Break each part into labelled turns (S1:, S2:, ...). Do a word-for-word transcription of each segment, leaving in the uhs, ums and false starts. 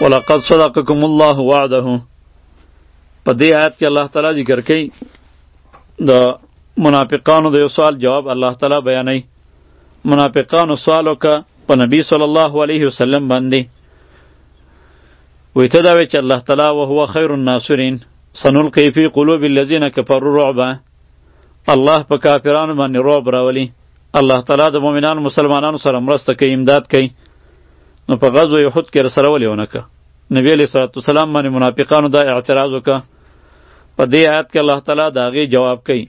S1: ولقد صدقكم الله وعده. په دې آیت کې الله تعالی ذکر کوي د منافقانو د یو سوال جواب الله تعالی بیانوي. منافقانو سوال وکړه په نبی صلی الله علیه وسلم باندې، وی ته دا وی چې الله تعالی وهو خیر الناصرین سنلقي فی قلوب الذین کفروا رعبا، الله په کافرانو باندې رعب راولي. الله تعالی د مؤمنانو مسلمانانو سره مرسته کوي، امداد کوي. نو په غزوه احد کې رسره ولې ونه که نبی علیه الصلاة والسلام باندې منافقانو دا اعتراض وکړه. په دې آیت کې الله تعالی د هغې جواب کوي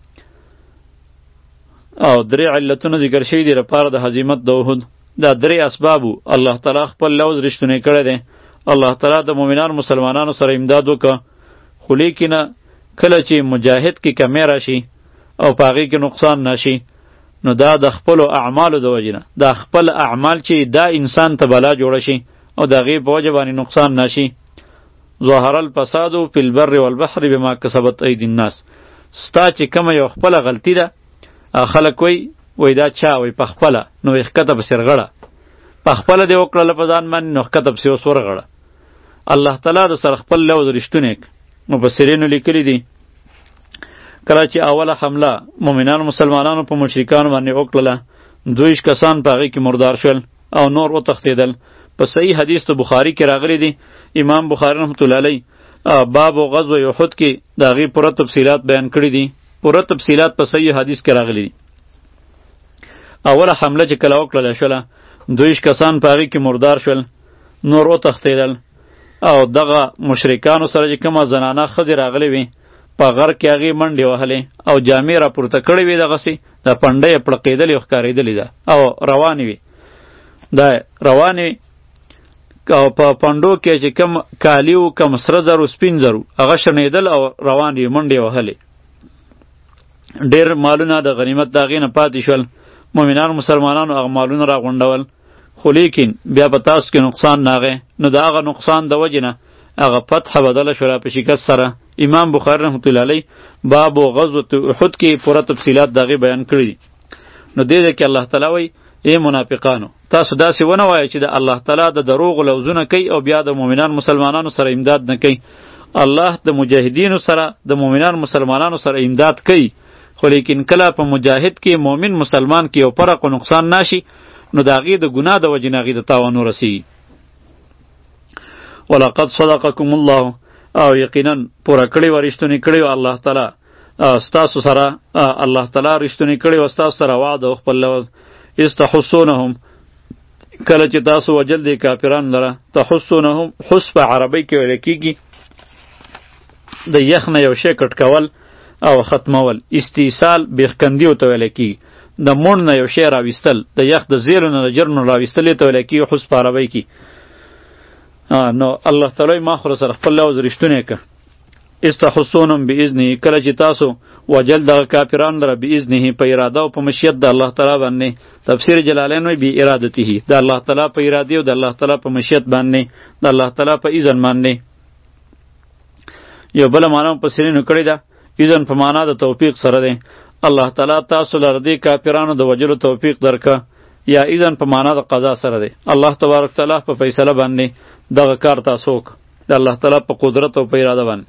S1: او درې علتونه ذکر شوي دي لپاره د هزیمت د احد. دا درې اسبابو الله تعالی خپل لوز رښتونی کړی دی. الله تعالی د مؤمنانو مسلمانانو سره امداد وکړه، خو لیکنه کله چې مجاهد کې کمی راشي او په هغې کې نقصان نشي، نو دا د خپلو اعمالو د وجې نه، دا خپل اعمال چې دا انسان ته بلا جوړه شي او د هغې په وجه باندې نقصان نشي. ظهر الفساد فی البر والبحر بما کسبت ایدی الناس. ستا چې کومه یو خپله غلطي ده، خلک وی وی دا چا وی په خپله، نو وی ښکته پسې رغړه، په خپله دې وکړله په ځان باندې، نو ښکته پسې اوس ورغړه. الله تعالی د سره خپل لوز رښتونی ک. مفسرینو لیکلي دي کله چې اوله حمله مؤمنانو مسلمانانو په مشرکانو باندې وکړله، دویش کسان په هغې کې مردار شول او نور وتښتېدل. په صحیح حدیث د بخاري کې راغلی دی، امام بخاري رحمت الله علیه باب و غزوه احد کې د هغې پوره تفصیلات بیان کړي دي. پوره تفصیلات په صحیح حدیث کې راغلی دي. اوله حمله چې کله وکړله شوله، دویش کسان په هغې کې مردار شول، نور وتښتېدل. او دغه مشرکانو سره چې کومه زنانه ښځې راغلې وې، په غر کې هغې منډې وهلې او جامې راپورته کړې وې، دغسې د پنډۍ یې پړقېدلې او ښکارېدلې ده او روانې وې. دا روانې او په پنډو کې چې کم کالي و، کم سره زر و سپین زر و، هغه شنېدل او روان وې، منډې وهلې. ډېر مالونه د غنیمت د هغې نه پاتې شول. مؤمنانو مسلمانانو هغه مالونه راغونډول، خو لیکن بیا په تاسو کې نقصان ناغی. نو د هغه نقصان د وجې نه هغه فتح بدله شوله په شکست سره. امام بخاری رحمت الله علیه باب و غزوة احد کې پوره تفصیلات د هغې بیان کړي دي. نو دې ځای کې الله تعالی وایي ای منافقانو، تاسو داسې ونه وایئ چې د الله تعالی د دروغو لوزونه کوي او بیا د مؤمنان مسلمانانو سره امداد نه کوي. الله د مجاهدینو سره د مؤمنان مسلمانانو سره امداد کوي، خو لیکن کله په مجاهد کې مؤمن مسلمان کې یو فرق و نقصان ناشي، نو د هغې د ګناه د وجې نه هغې ته تاوان ورسېږي. ولقد صدقکم الله، او یقینا پوره کړی و رښتونی کړی و الله تعالی ستاسو سره، الله تعالی رښتونی کړی و ستاسو سره وعده او خپل لوز. اذ تحسونهم، کله چې تاسو وجل دی کافران لره. تحسونهم حس په عربی کې ویل کېږي د یخ نه یو شی کټ کول او ختمول. استیصال بیخکندي ورته ویل کېږي، د مون نه یو شی راویستل، د یخ د زیرو نه د جرم نه راویستل یې ته ویل کېږي حس په عربی کې. نو الله تعالی ما خو سره خپل لوز رښتونی که. استحسونهم باذنه، کله چې تاسو وجل دغه کافران لره باذنه په اراده او په مشیت د الله تعالی باندې. تفسیر جلالین وایي بی ارادته، د الله تعالی په اراده او د الله تعالی په مشیت باندې، د الله تعالی په اذن باندې. یو بله معنا مفسرینو کړې ده، اذن په معنا د توفیق سره دی. الله تعالی تاسو لره دې کافرانو د وجلو توفیق درکه، یا اذن په معنا د قضا سره دی. الله تبارک تعالی په فیصله باندې دغه کار تاسو وک، د الله تعالی په قدرت او په اراده باندې.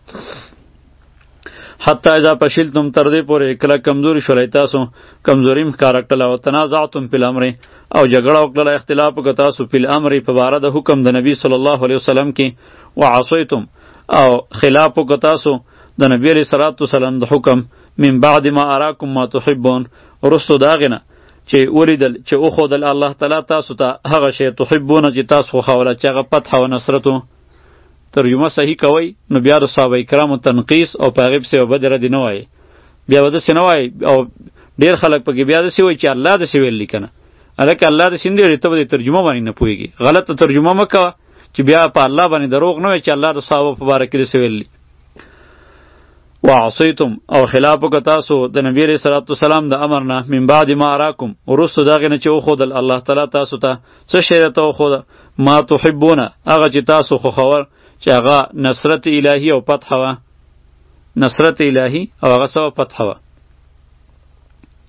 S1: حتی اذا پشلتم، تر دې پورې کله کمزوري شولئ تاسو، کمزوري م ښکاره کړله. او تنازعتم فی الامر، او جګړه وکړله، اختلاف وکړه تاسو فی الامر په باره د حکم د نبی صلی الله علیه وسلم کې. وعصیتم، او خلاف وکړه تاسو د نبی علیه الصلاة والسلام د حکم. من بعد ما اراکم ما تحبون، وروستو د هغې نه چې ولیدل چې وښودل الله تعالی تاسو ته هغه شی تحبونه چې تاسو خوښوله، چې هغه فتح و نصرت و. ترجمه صحیح کوئ نو بیا د صحابه کرامو تنقیس او په هغې پسې یو بد ردې نه وایئ، بیا به داسې نه وایئ. او ډېر خلک پکې بیا داسې وایي چې الله داسې ویلي که نه، هلکه الله داسې نه دی ویلي، ته به د ترجمه باندې نه پوهېږي. غلطه ترجمه مه کوه چې بیا په الله باندې دروغ نه وایي چې الله د صحابه په باره کې داسې ویلي. وعصیتم، او خلاف وکړه تاسو د نبی علیه صلات وسلام د امر نه. من بعد ما اراکم، وروستو د هغې نه چې وښودل الله تعالی تاسو ته څه شی راته وښوده. ما تحبونه، هغه چې تاسو خوښول، چې هغه نصرت الهی او فتح وه. نصرت الهی او هغه څه وه؟ فتح وه.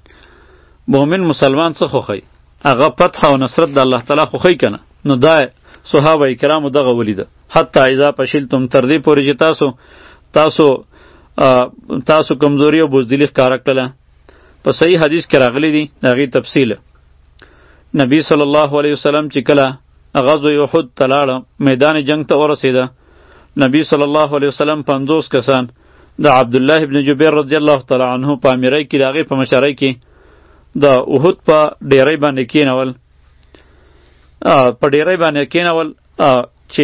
S1: مؤمن مسلمان څه خوښوي؟ هغه فتح او نصرت د الله تعالی خوښوي که نه؟ نو دا صحابه کرامو دغه ولیده. حتی اذا پشلتم، تر دې پورې چې تاسو تاسو تاسو کمزوري او بزدلی ښکاره کړله. په صحیح حدیث کې راغلی دی د هغې تفصیل. نبی صلی الله علیه وسلم چې کله غزوه احد ته لاړه، میدان جنگ ته ورسېده، نبی صلی الله علیه وسلم پنځوس کسان د عبدالله ابن جبیر رضی الله تعالی عنه په امیرۍ کې د هغې په مشرۍ کې د احد په ډیرۍ باندې کېنول په ډیرۍ باندې کېنول چې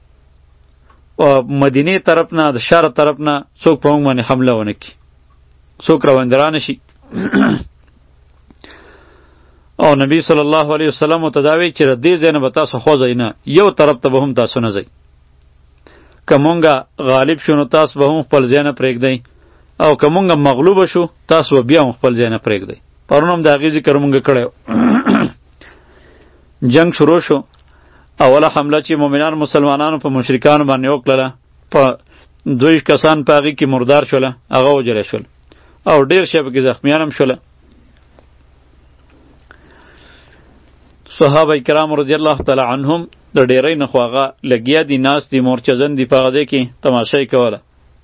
S1: مدینې طرف نه د شرق طرف نه څوک په موږ باندې حمله ونه کړي، څوک راوندې رانه شي. او نبی صلی الله علیه وسلم ورته دا وایي چې د دې ځای نه به تاسو خوځئ نه، یو طرف ته به هم تاسو نه ځئ. که مونږه غالب شو نو تاسو به هم خپل ځای نه پرېږدئ، او که مونږه مغلوبه شو تاسو به بیا هم خپل ځای نه پرېږدئ. پرون هم د هغې ذکر مونږه کړی و. جنگ شروع شو. اوله حمله چې مؤمنان مسلمانانو په مشرکانو باندې وکړله، په دوی کسان په هغې کې مردار شوله، هغه وجلی شول، او ډېر شی پکې زخمیان هم شوله. صحابه کرام رضی الله تعالی عنهم د ډیرۍ نه خو هغه لګیا دي، ناست دي، مورچزن دي، په هغه ځای کې تماشه یې کوله.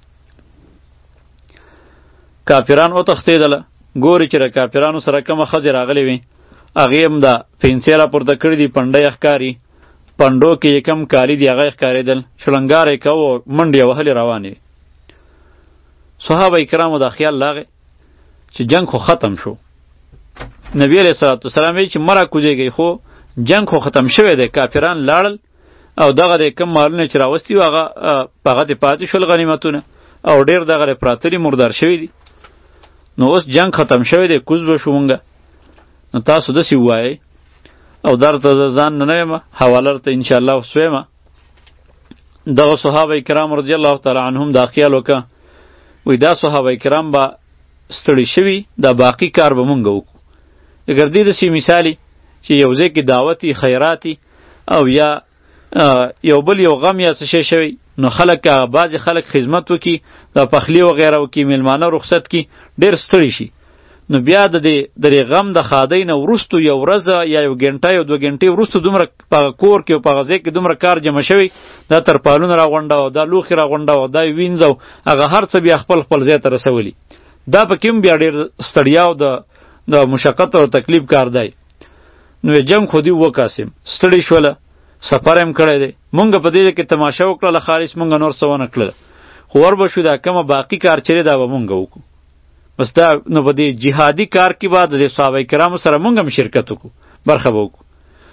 S1: کافران وتښتېدله. ګوري چې د کافرانو سره کومه ښځې راغلې وي، هغې هم د پنسې راپورته کړي دي، پنډۍ یې ښکاري، پنډو کې یې کم کالي دي هغه یې ښکارېدل، شلنګار یې کوه، منډې یې وهلې روانې وي. صحابه کرامو دا خیال راغی چې جنگ خو ختم شو. نبی علیه صلوات والسلام وایي چې مه راکوزېږئ، خو جنگ خو ختم شوی دی، کافران لاړل او دغه د کم مالونه چې راوستي وو هغه په هغه دې پاتې شول غنیمتونه، او ډېر دغه پراته دي، مردار شوي دي. نو اوس جنگ ختم شوی دی، کوز به شو مونږه. نو تاسو داسې ووایئ، او درته زه ځان نه نه یم، حواله درته انشاءالله وسویمه. دغه صحابه کرام رضی الله تعالی عنهم دا خیال وکړه، وایي دا صحابه کرام به ستړي شوي، دا باقي کار به مونږ وکړو. اگر دې داسې مثالي چې یو ځای کې دعوتي خیراتي او یا یو بل یو غم یا څه شی شوی، نو خلک بعضې خلک خدمت وکړي، د پخلي وغیره وکړي، میلمانه رخصت کړي، ډېر ستړي شي. نو بیا د دې د دې غم د ښادۍ نه وروستو یو ورځ یا یو ګنټه یا دوه ګنټې وروستو دومره په کور کې او په هغه ځای کې دومره کار جمع شوی، دا ترپالونه راغونډوه، دا لوښي راغونډوه، دا وینځو، هغه هر څه بیا خپل خپل ځای ته رسولي. دا پکې هم بیا ډېر ستړیا او د د مشقت او تکلیف کار دی. نو جنگ خو دې وکاسم، ستړي شوله، سفر هم کړی دی، مونږ په دې کې تماشه وکړله، خالص مونږ نور څه ونه کړله، خو ور به شو دا کومه باقي کار چې دی دا به مونږ وکړو. بس دا نو په دې جهادي کار کې به د صحابه کرامو سره مونږ هم شرکت وکړو، برخه به وکړو.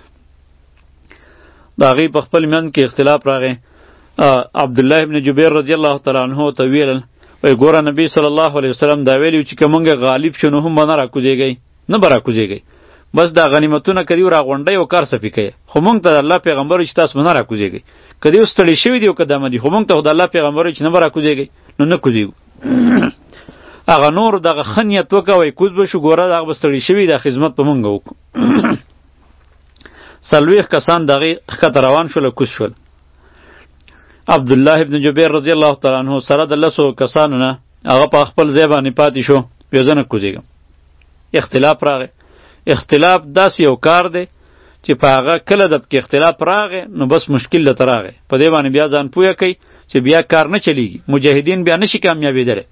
S1: د هغې په خپل منځ کې اختلاف راغی. عبدالله ابن جبیر رضی الله تعالی عنه ته ویل، وایي ګوره نبی صلی الله علیه وسلم دا ویلي چې که مونږ غالب شو نو هم به نه راکوزېږئ، نه به راکوزېږئ، بس دا غنیمتونه که دې راغونډئ او کار صفي کوئ. خو مونږ ته د الله پیغمبر وایي چې تاسو به نه راکوزېږئ، که دې اوس ستړي شوي دي او که دمه دي، خو مونږ ته خو د الله پیغمبر وایي چې نه به راکوزېږئ، نو نه کوزېږو. هغه نور دغه ښه نیت وکړه، وایي کوز به شو، ګوره هغه به ستړي شوي، دا خدمت به مونږ وکړو. څلوېښت کسان د هغې ښکته روان شول او کوز شول. عبدالله ابن جبیر رضی الله تعالی عنه سره د لسو کسانو نه هغه په خپل ځای باندې پاتې شو، وایي زه نه کوزېږم. اختلاف راغی. اختلاف داسې یو کار دی چې په هغه کله د پکې اختلاف راغی نو بس مشکل درته راغی، په دې باندې بیا ځان پوه کړئ چې بیا کار نه چلیږي، مجاهدین بیا نشي کامیابېدلی.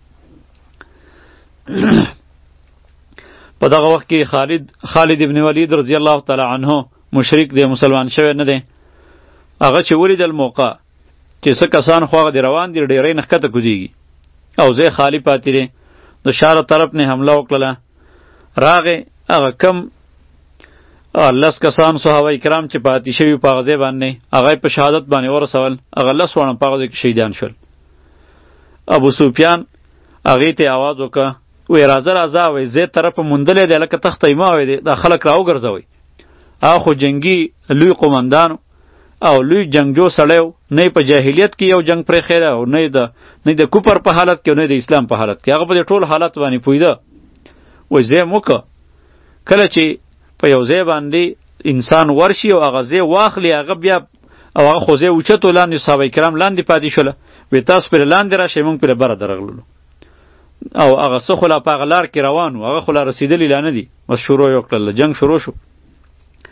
S1: په دغه وخت کې خالد خالد ابن ولید رضی الله تعالی عنه مشرک دی، مسلمان شوی نه دی. هغه چې ولیدل موقع چې څه کسان خو هغه دی روان دي، ډیرۍ نه ښکته کوزېږي او ځای خالی پاتې دی، د شاره طرف نه حمله وکړله. راغې هغه کم لس کسان صحابه کرام چې پاتې شوي په هغه ځای باندې هغه په شهادت باندې ورسول، هغه لس واړه په هغه ځای کې شهیدان شول. ابو سفیان هغې ته آواز وکړه، وایي راځه راځه، وایي ځای طرفه موندلی دی، لکه تخته مه وایي دا خلک راوګرځوئ. هغه خو جنګي لوی قمندان او لوی جنگجو سړی و، نه په جاهلیت کې یو جنگ پرېښی دی او نه د نه د کفر په حالت کې او نه د اسلام په حالت کې، هغه په دې ټول حالت باندې پوهېده. وایي ځای م وکړه، کله چې په یو ځای باندې انسان ورشي او هغه ځای واخلي، هغه بیا او هغه خو ځای اوچت و، لاندې صحابه کرام لاندې پاتې شوله، وایي تاسو پرې لاندې راشئ، موږ پرې بره درغللو. او هغه څه خو لا په هغه لار کې روان و، هغه خو لا رسېدلي لا نه دي، بس شروع یې وکړله، جنګ شروع شو.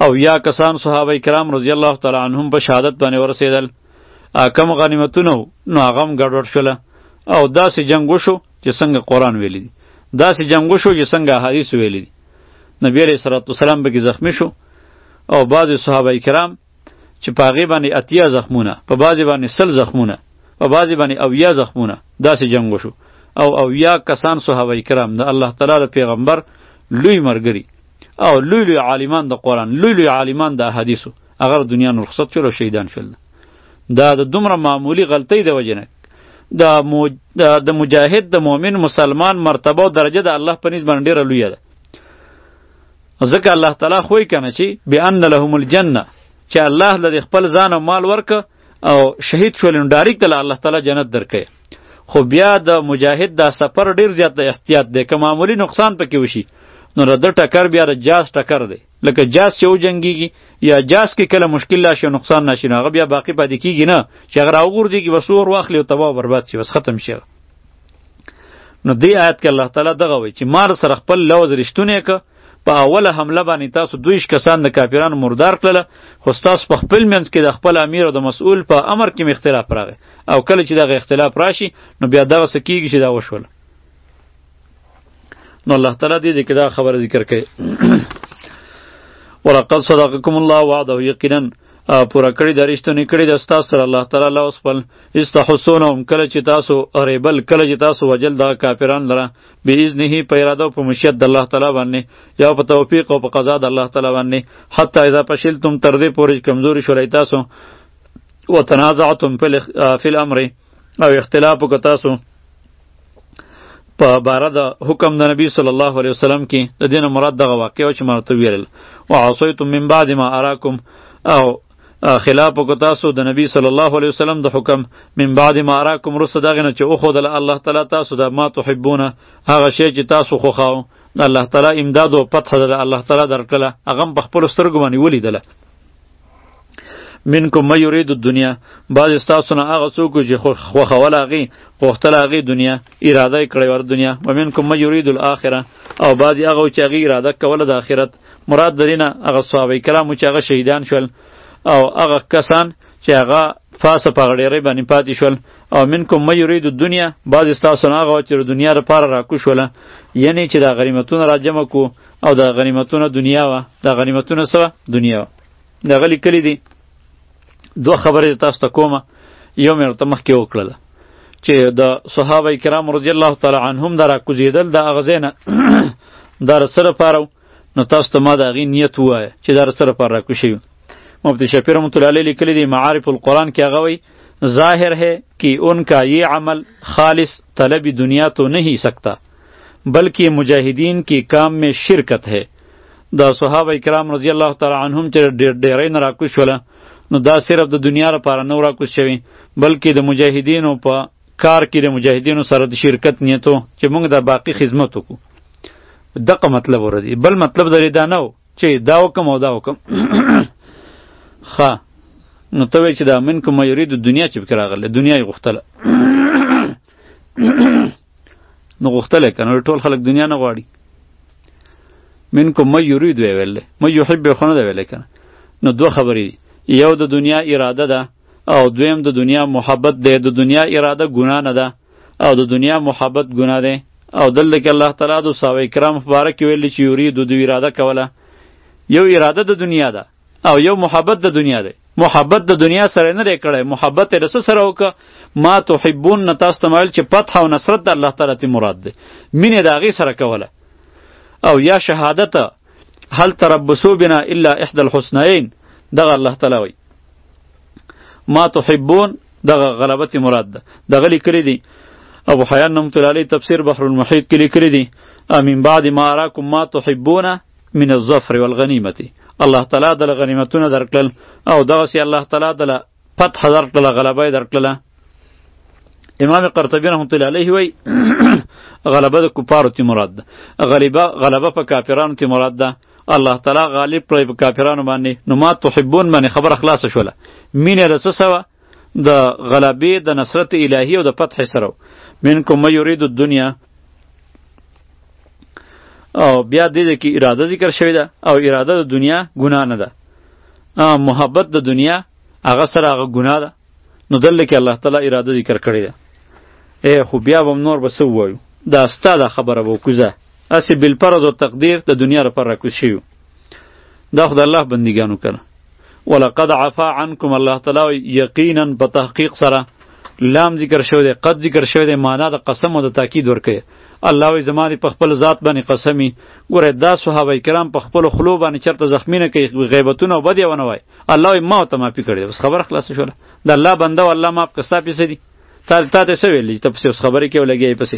S1: او یا کسان صحابه کرام رضی الله تعالی عنهم په شهادت باندې ورسېدل. کم غنیمتونه نو هغه هم ګډوډ شوله. او داسې جنگ وشو چې څنګه قرآن ویلی دی، داسې جنگ وشو چې څنګه احادیث ویلی دی. نبی علیه الصلاة والسلام پکې زخمی شو او بعضې صحابه کرام چې په هغې باندې اتیا زخمونه، په بعضې باندې سل زخمونه، په بعضې باندې اویا زخمونه، داسې جنگ وشو. او اویا کسان صحابه کرام د الله تعالی د پیغمبر لوی مرګري او لوی لوی عالمان د قرآن، لوی لوی عالمان د احادیثو، هغه دنیا نه رخصت شول او شهیدان شول. دا د دومره معمولی غلطۍ د وجې نه د مو د مجاهد د مؤمن مسلمان مرتبه او درجه د الله په نسبت باندې ډېره لویه ده. ځکه الله تعالی خوی کنه چې بأن لهم الجنه، چې الله له خپل ځان او مال ورکه او شهید شول نو ډایرکټ له الله تعالی جنت درکې. خو بیا د مجاهد دا سفر ډیر زیات احتیاط دی، که معمولی نقصان پکې وشي نو رده ټکر بیا د جاز ټکر دی. لکه جاز چې وجنګیږي یا جاز کې کله مشکل راشي نقصان نشي نو هغه بیا باقی پاتې کیږي نه، چې هغه راوغورځېږي بس اور واخلي او تباه برباد شي بس ختم شي. نو دې آیت کې الله تعالی دغه وایي چې مار سره خپل لوز رښتونه که په اوله حمله باندې تاسو دویش کسان د کافرانو مردار کړله، خو ستاسو په خپل منځ کې د خپل امیر او د مسؤل په امر کې اختلاف راغی، او کله چې دغه اختلاف راشي نو بیا دغه څه کېږي چې دا وشوله. نو الله تعالی دې ځکه دا خبره ذکر کوي ولقد صدقکم الله وعده، یقینا پورا کړی د رښتونې کړی د ستاسو سره الله تعالی لوس خپل استحسونهم، کله چې تاسو اریبل، کله چې تاسو وجل دغه کافران لره باذنه په اراده او په مشیت د الله تعالی باندې، یا په توفیق او په قضا د الله تعالی باندې. حتی اذا فشلتم، تر دې پورې کمزوري شولئ تاسو، وتنازعتم فی الامر، او اختلاف وکړ تاسو په باره د حکم د نبی صلی الله علیه وسلم کې. د دې نه مراد دغه واقعه چې ما ورته ویل، وعصیتم من بعد ما اراکم، او خلاف وکړ تاسو د نبی صلی الله علیه وسلم د حکم من بعد ما اراکم، وروسته د هغې نه چې وښودله الله تعالی تاسو د ما تحبونه، هغه شی چې تاسو خوښاو. د الله تعالی امداد او فتح د الله تعالی درکړله، هغه هم په خپلو سترګو باندې ولیدله. منکم من یرید الدنیا، بعض ستاسو نه هغه څوک چې خوښول هغې غوښتل هغې دنیا، اراده یې کړې ور دنیا. ومنکم من یرید الاخره، او بعضې هغه چې هغې اراده کوله د آخرت. مراد د دې نه هغه صحابه کرامو چې هغه شهیدان شول، او هغه کسان چې هغه فاسه په غډېرۍ باندې پاتې شول. او منکم من یرید الدنیا، بعضې ستاسو نه هغه چې د دنیا لپاره راکوشوله، یعنې چې دا غنیمتونه راجمع کو، او د غنیمتونه دنیا وه، دا غنیمتونه څه وه؟ دنیا وه. دغه لیکلي دي دوه خبرې تاسو ته کومه. یو مې ورته مخکې وکړله چې د صحابه کرام رضی الله تعالی عنهم دا راکوزېدل د هغه ځای نه دا د څه لپاره و؟ نو تاسو ته ما د هغې نیت ووایه چې دا د څه لپاره راکوز شوي. مفتی شفیع رحمۃ اللہ علیہ لیکلی دی معارف القرآن کې هغه وایي ظاهر ہے کہ ان کا یہ عمل خالص طلب دنیا تو نہیں سکتا بلکہ مجاہدین کی کام میں شرکت ہے. دا صحابه کرام رضی الله تعالی عنهم چې ډېرې نه راکوز شوله نو دا صرف د دنیا لپاره نه راکوز شوي، بلکې د مجاهدینو په کار کې د مجاهدینو سره د شرکت نیتو چې موږ د باقی خدمت وکړو. دغه مطلب ورته بل مطلب درې دا نه و چې دا وکم او دا وکم ښه نو ته وایې چې دا منکم ما یرید دنیا چې پکې راغله، دنیا یې غوښتله نو غوښتله که نه ټول خلک دنیا نه غواړي. منکم ما یرید وی ویل ما یحب خو نه دی ویلی که نه. نو دوه خبرې دي، یو د دنیا اراده ده او دویم د دنیا محبت دی. د دنیا اراده ګناه نه ده او د دنیا محبت ګناه دی. او دلته کې الله تعالی د صحابه کرام په باره کې ویلي چې یرید د اراده کوله، یو اراده د دنیا ده او یو محبت د دنیا دی. محبت د دنیا سره نه دی کړی، محبت یې د څه سره وکړه؟ ما تحبون نه تاسو ته ویل چې فتح او نصرت د الله تعالی ته مراد دی، مینې د هغې سره کوله. او یا شهادت هل تربصوا بنا الا احدى الحسنیین، دغه الله تعالی وایي ما تحبون دغه غلبت مراد ده. دغه لیکلی دی ابو حیان نعمت الله علیه تفسیر بحر المحیط کې لیکلی دی من بعد ما اراکم ما تحبون من الظفر والغنیمة، الله تعالی د غنیمتونه درکړل او دغسې الله تعالی د فتح درکړله، غلبه یې درکړله. امام قرطبی رحمت الله علیه وی غلبه د کفارو تی مراد ده، غلبه غلبه په کافرانو تی مراد ده. الله تعالی غالب کړی په کافرانو باندې. نو ما تحبون باندې خبره خلاصه شوله، مینې د څه سوه؟ د غلبې د نصرت الهی او د فتح سره. منکم من یرید الدنیا، او بیا دې کې اراده ذکر شوی ده او اراده د دنیا ګناه نه ده. محبت د دنیا هغه سره هغه ګناه ده. نو دلته کې الله تعالی اراده ذکر کړی ده. ای خو بیا به نور به څه ووایو؟ دا ستا دا خبره به وکوزه هسې بالفرض و تقدیر د دنیا لپاره راکوز شوي. دا خو د الله بندګانو کنه. ولقد عفا عنکم، الله تعالی یقینا په تحقیق سره لام ذکر شوی دی، قد ذکر شوی دی، معنا د قسم او د تاکید ورکوي. الله وی زما په خپل ذات باندې قسمی. ګوره دا صحابه کرام په خپل خلو باندې چرته زخمی نه کوي، غیبتونه وبدی ونه وای. الله وی ما ته معافي کړی، بس خبر خلاص شوله. د الله بنده او الله معاف کستا پیسې دي. تا تا ته څه ویلی ته پسې اوس خبرې کې ولګی پسې.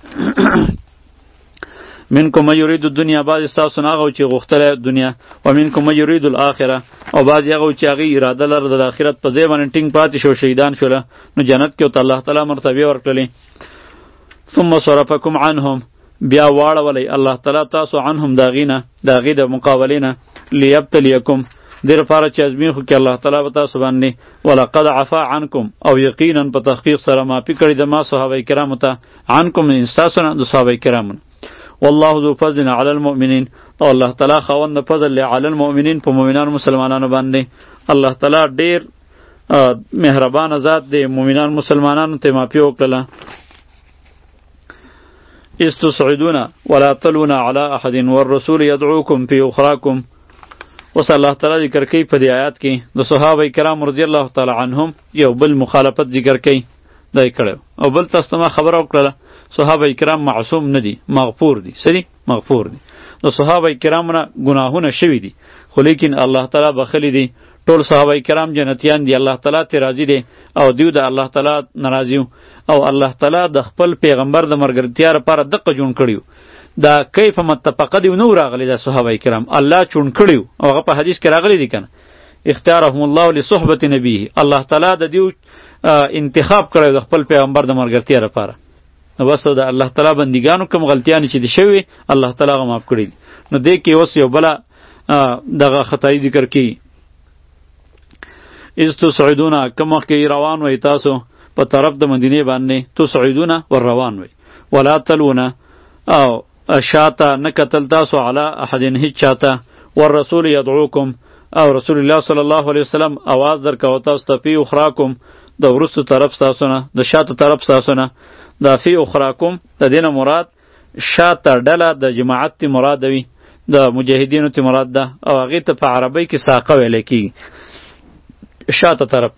S1: منکم من یرید الدنیا، بعض استاسو هغه چې غوښتله دنیا، و منکم من یرید الاخره، او بعض هغه چې هغه اراده لرله د آخرت په ځای باندې ټینګ پاتې شو، شهیدان شوله، نو جنت کې ورته الله تعالی مرتبه ورکړلې. ثم صرفکم عنهم، بیا واړولی الله تعالی تاسو عنهم داغینه، داغی د مقابلینه، لیبتلیکم، دې لپاره چې ازمین خو کې الله تعالی به تاسو باندې. ولقد عفا عنکم، او یقینا په تحقیق سره معافي کړې ده ما صحابه کرامو ته، عنکم ستاسو نه د صحابه کرامو. والله ذو فضل علی المؤمنین، او الله تعالی خاوند فضل علی المؤمنین، په مؤمنانو مسلمانانو باندې. الله تعالی ډیر مهربان ذات دی، مؤمنان مسلمانانو ته معافي وکړله. استسعدون ولا تلون على احد والرسول يدعوكم في اخراكم. وصلی الله تعالی ذکر کوي په دې آیات کې د صحابه کرام رضی الله تعالی عنهم یو بل مخالفت ذکر کوي دای کړو، او بل تاسو ته خبر وکړه صحابه کرام معصوم نه دي، مغفور دي. سړي مغفور دي. نو صحابه کرام نه ګناهونه شوي دي، خو لیکن الله تعالی بخلی دي. ټول صحابه کرام جنتیان دي، الله تعالی ته راضي دي، او دیو د الله تعالی ناراضي، او الله تعالی د خپل پیغمبر د مرګرتیا لپاره دقه جون کړیو. دا کیف متفقه دی نو راغلی د صحابه کرام الله چون کړیو، او هغه په حدیث کې راغلی دی کنه، اختیارهم الله لصحبت نبیه، الله تعالی د دیو انتخاب کړی د خپل پیغمبر د مرګرتیا لپاره. نو بس د الله تعالی بندګانو کوم غلطیان چې دي شوی الله تعالی غو معاف کړی. نو دې کې اوس یو بل دغه خدای ذکر کی، از تسعدون، کوم وخت کې روان وای تاسو په طرف د مدینه باندې، تسعدون ور روان وای، ولا تلون، او شاته نکتل تاسو علی احد هیڅ چاته، والرسول یدعوکم، او رسول الله صلی الله علیه وسلم आवाज درکاو تاسو ته، فی اخراکم، د ورستو طرف تاسو نه، د شاته طرف تاسو نه. دا فی اخراکم د دینه مراد شاته ډله د جماعت تی مراد وی، د مجاهدینو تی مراد ده، او هغه ته په عربی کې ساقه ویل کی شاته طرف.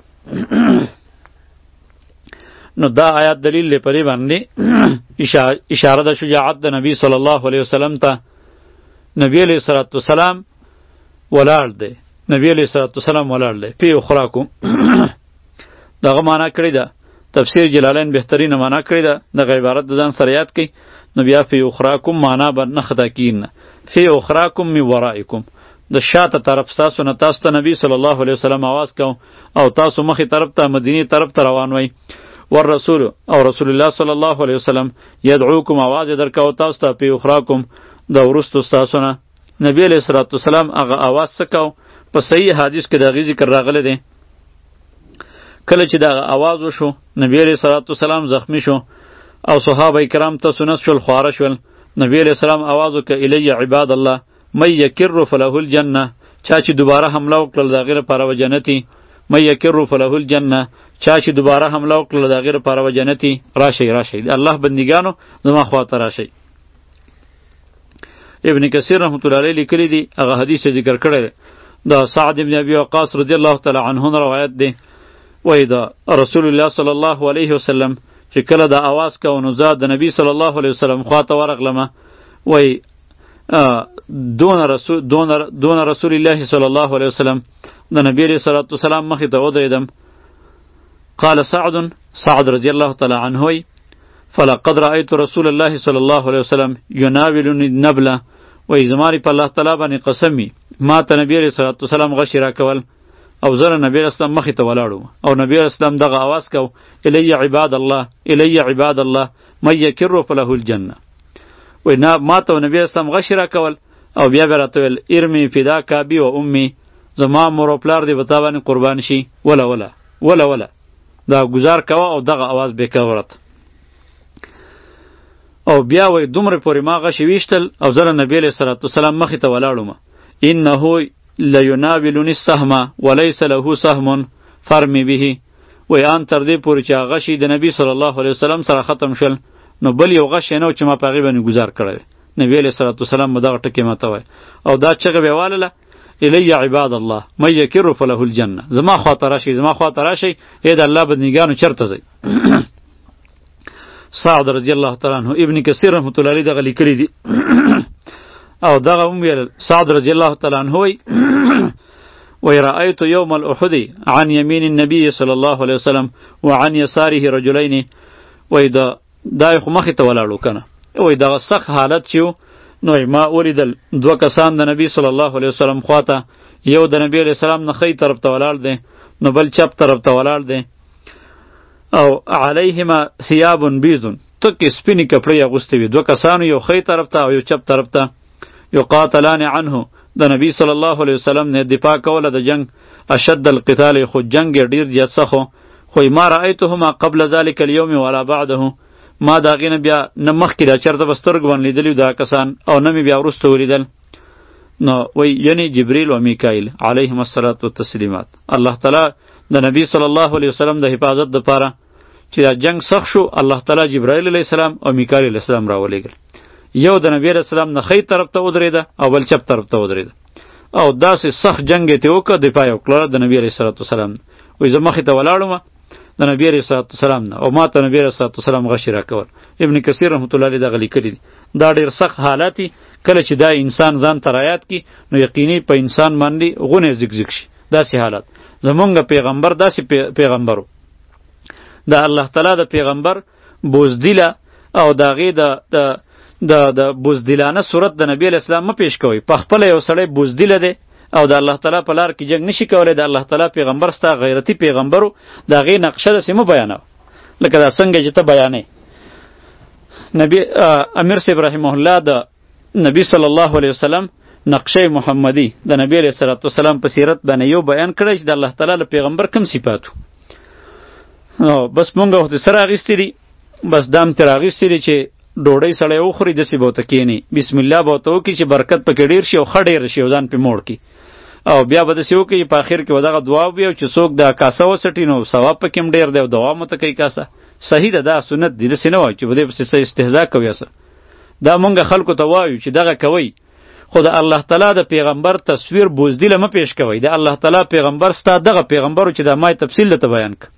S1: نو دا آیات دلیل لپاره باندې اشاره د شجاعت د نبی صلی الله علیه وسلم ته. نبی علیہ الصلوۃ والسلام ولاړ دی، نبی علیہ الصلوۃ والسلام ولاړ دی. فی اخراکم دغه معنا کړی ده، تفسیر جلالین بهترینه معنا کړی ده، دغه عبارت د ځان سره یاد کړئ. نو بیا فی اخراکم معنا به نه خطا کین، فی اخراکم من ورائکم، د شاته طرف تاسو نه تاسو ته نبی صلی الله علیه وسلم आवाज کو، او تاسو مخې طرف ته مدینی طرف ته روان وای. والرسول، او رسول الله صلی الله علیه وسلم یدعوکم، आवाज درکاو تاسو ته، فی اخراکم، د ورستو تاسو نه. نبی علیہ الصلوۃ والسلام هغه आवाज سکاو، په صحیح حدیث کې دغه ذکر راغلی دی. کله چې دغه आवाज وشو، نبی علیہ الصلوۃ والسلام زخمی شو، او صحابه کرام ته سنت شول، خواره شول. نبی علیہ السلام आवाज وکړ، الی عباد الله من یکر فله الجنه، چا چې دوباره حمله وکړل د غیر لپاره و جنتی، من یکر فله الجنه، چا چې دوباره حمله وکړل د غیر لپاره و جنتی. راشي راشي الله بندګانو زما خواته راشي. ابن کثیر رحمت الله علیه لیکلی دی، هغه حدیث ذکر کړی دا سعد ابن ابي وقاص رضی الله تعالی عنه روایت دی. وای دا رسول الله صلی الله علیه وسلم چې کله دا आवाज کا نو زاد د نبی صلی الله علیه وسلم خواته ورغلمه، وای دون رسول دون دون رسول الله صلی الله علیه وسلم، د نبی علیہ الصلوۃ والسلام مخې ته ودرېدم. قال سعد، سعد رضی الله تعالی عنه وای فلقد رأيت رسول الله صلی الله علیه وسلم يناولني النبله، وای زماری په الله تعالی باندې قسمی ما ته نبی علیہ الصلوۃ والسلام غشی را کول، او زره نبی اسلام مخې ته ولاړو، او نبی اسلام دغه आवाज کو، الی عباد الله الی عباد الله من یکر فله الجنه. وای نه ما ته نبی اسلام غشی را کول، او بیا به راته ویل ارمی فدا کابی و امی، زما مور او پلار دی وتا باندې قربان شي، ولا ولا ولا ولا دا گزار کوا، او دغه आवाज به کورت. او بیا وای دومره پورې ما غشي ویشتل او زه د نبي علیه الصلاة والسلام مخې ته ولاړم. انه لیناولنی السهم ولیس له سهم فرمی به. وای ان تر دې پورې چې هغه غشي د نبی صلی الله علیه وسلم سره ختم شل، نو بل یو غش نه و چې ما په هغې باندې ګزار کړی. نبی علیه الصلاة والسلام به دغه ټکې ماته وای او دا چغه به واله الی عباد الله من یکر فله الجنه. زما خواته راشي زما خواته راشي ای د الله بندګانو چرته ځئ. سعد رضی الله تعالی عنہ ابن کثیر رحمت الله علیه دغه لیکلی دی او دغه هم ویل سعد رضی الله تعالی عنہ وی وی رأیت یوم الاحد عن یمین النبی صلی الله علیه وسلم وعن یساره رجلین. وی دا دای خو مخې ته ولاړو کنه. وی دغه سخت حالت چې نو ما ولیدل دوه کسان د نبی صلی الله علیه وسلم خواته، یو د نبی علیه السلام نه ښی طرف ته ولاړ دی، نو بل چپ طرف ته ولاړ دی، او علیهما ثیاب بیض، تکې سپینې کپړې اغوستې وي. دوه کسانو یو ښی طرف ته او یو چپ طرف ته. یقاتلان عنه، د نبی صلی الله علیه وسلم نه دفاع کوله د جنگ. اشد القتال، خو جنگ یې ډېر زیات سخت و. خو ما رأیتهما قبل ذلک اليوم ولا بعده، ما دا غینه بیا نه مخکې دا چرته بسترګ باندې لیدلی دا کسان او نه می بیا وروسته ولیدل. نو وی یعنی جبریل و میکائیل علیهم الصلاة والتسلیمات. الله تعالی د نبی صلی الله علیه وسلم د حفاظت دپاره چې دا جنگ سخت شو، الله تعالی جبرائیل علیه السلام او میکائیل علیه السلام راولېږل. یو د نبی علیه السلام نه ښی طرف ته ودرېده او بل چپ طرف ته ودرېده او داسې سخت جنگ یې ترې وکړه، دفاع یې وکړه د نبی علیه الصلاة والسلام. وایي زه مخې ته ولاړم د نبی علیه الصلاة والسلام نه او ما ته نبی علیه الصلاة والسلام غشي راکول. ابن کثیر رحمت الله علیه دغه لیکلي دي. دا ډېر سخت حالات دي، کله چې دا انسان ځان ته رایاد کړي نو یقیني په انسان باندې غونې زګزګ شي. داسې حالات زمونږ پیغمبر داسې پیغمبر و. د الله تعالی د پیغمبر بوزدیله او د هغې د د د بوزدلانه صورت د نبی علیه السلام مه پیش کوئ. په خپله یو سړی بوزدله دی او د الله تعالی په لار کې جنگ نشي کولی. د الله تعالی پیغمبر ستا غیرتی پیغمبر و، د هغې نقشه داسې مه بیانوه لکه دا څنګه چې ته بیانې. نبی امیر صاحب رحمه الله د نبی صلی الله علیه وسلم نقشه محمدی د نبی علیه الصلاة والسلام په سیرت باندې یو بیان کړی چې د الله تعالی له پیغمبر کم صفاتو. نو بس مونږ وخت سره اخیستې دي، بس دام تر اخیستې دي چې ډوډۍ سړی وخوري داسې به ورته کښېني، بسم الله به ورته وکړي چې برکت پکې ډېر شي او ښه ډېر شي او ځان پرې موړ کړي، او بیا به داسې وکړي په اخر کې به دغه دعا ووایي او چې څوک دا کاسه وڅټي نو ثواب پکې هم ډېر دی او دعا مو ته کوي کاسه. صحیح ده، دا سنت دی، داسې نه وایو چې په دې پسې څه استهزا کوي څه. دا مونږ خلکو ته وایو چې دغه کوئ، خو د الله تعالی د پیغمبر تصویر بوزدله مه پیش کوئ. د الله تعالی پیغمبر ستا دغه پیغمبر چې دا ما تفصیل درته بیان کړ.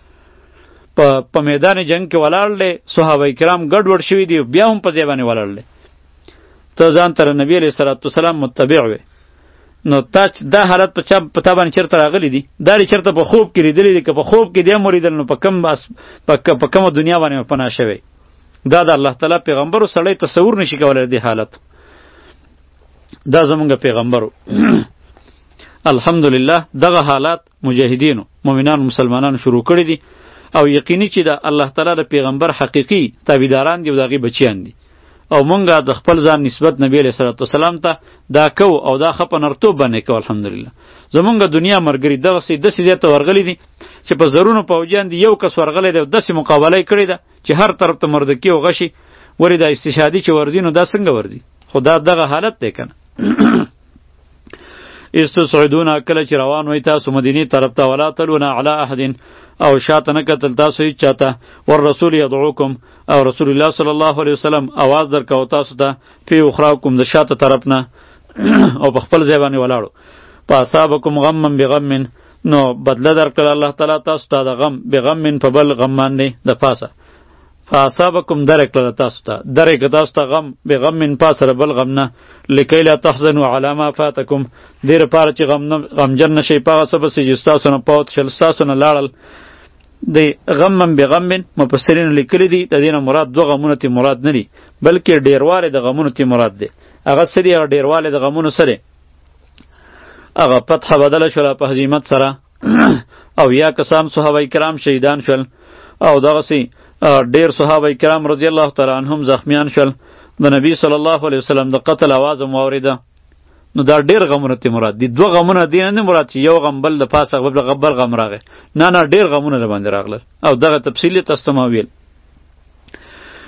S1: په په میدان جنگ کې ولاړ دی، صحابه کرام ګډوډ شوي دي، بیا هم په ځای باندې ولاړ دی. ته ځان ته نبی علیه الصلاة والسلام متبع وې، نو تا دا حالت په چا په تا باندې چېرته راغلی دي؟ دا دې چېرته په خوب کې لیدلی دي؟ که په خوب کې دې هم ولیدل نو په کم په کومه دنیا باندې مې پناه شوی؟ دا د الله تعالی پیغمبرو سړی تصور نشي کولی دې حالت. دا زمونږ پیغمبرو الحمدلله دغه حالات مجاهدینو مؤمنانو مسلمانانو شروع کړي دي، او یقیني چې د الله تعالی د پیغمبر حقیقي تابعداران دي او د هغې بچیان دي. او مونږه د خپل ځان نسبت نبی علیه صلوات والسلام ته دا کو او دا ښه په نرتوب باندې کو. الحمدلله زمونږ دنیا مرګري دغسې داسې ځای ته ورغلي دي چې په زرونو پوځیان دي، یو کس ورغلی دی او داسې مقابله یې کړې ده چې هر طرف ته مردکي او غشي ولې دا استشهادي چې ورځي نو دا څنګه ورځي؟ خو دا دغه حالت دی که نه. استسعدون کله چې روان وئ تاسو مدینې طرف ته، ولا تلون علی احد او شاته نه کتل تاسو هیڅ چاته، والرسول یدعوکم او رسول الله صلی الله علیه وسلم आवाज درکاو تاسو ته فی اخراکم د شاته طرف نه او په خپل ځای باندې ولاړو. فاصابکم غما بغم، نو بدله درکړه الله تعالی تاسو ته د غم بغم په بل غم باندې د پاسه. فاصابکم درکړه تاسو ته درکړه تاسو ته غم بغم پاسه بل غم نه، لکی لا تحزنوا علی ما فاتکم، دې لپاره چې غم غمجن نشئ په هغه څه پسې چې ستاسو نه پوت شل، ستاسو نه لاړل. د غم بغم مفسرین لیکلي دي د دې نه مراد دوه غمونه تی مراد نه دي، بلکې ډیروالی د غمونو تی مراد دی. هغه څه دي؟ هغه ډیروالی د غمونو څه دی؟ هغه فتح بدله شوله په هزیمت سره او یا کسان صحابه کرام شهیدان شول او دغسې ډیر صحابه کرام رضی الله تعالی عنهم زخمیان شول. د نبی صلی الله علیه وسلم د قتل आवाज هم واورېده. نو دا ډیر غمونه تی مراد دي، دوه غمونه دي نه مراد چې یو غم بل د پاسه بل غم راغی، نه نه ډیر غمونه د باندې راغلل او دغه تفصیل تاسو ته ما ویل.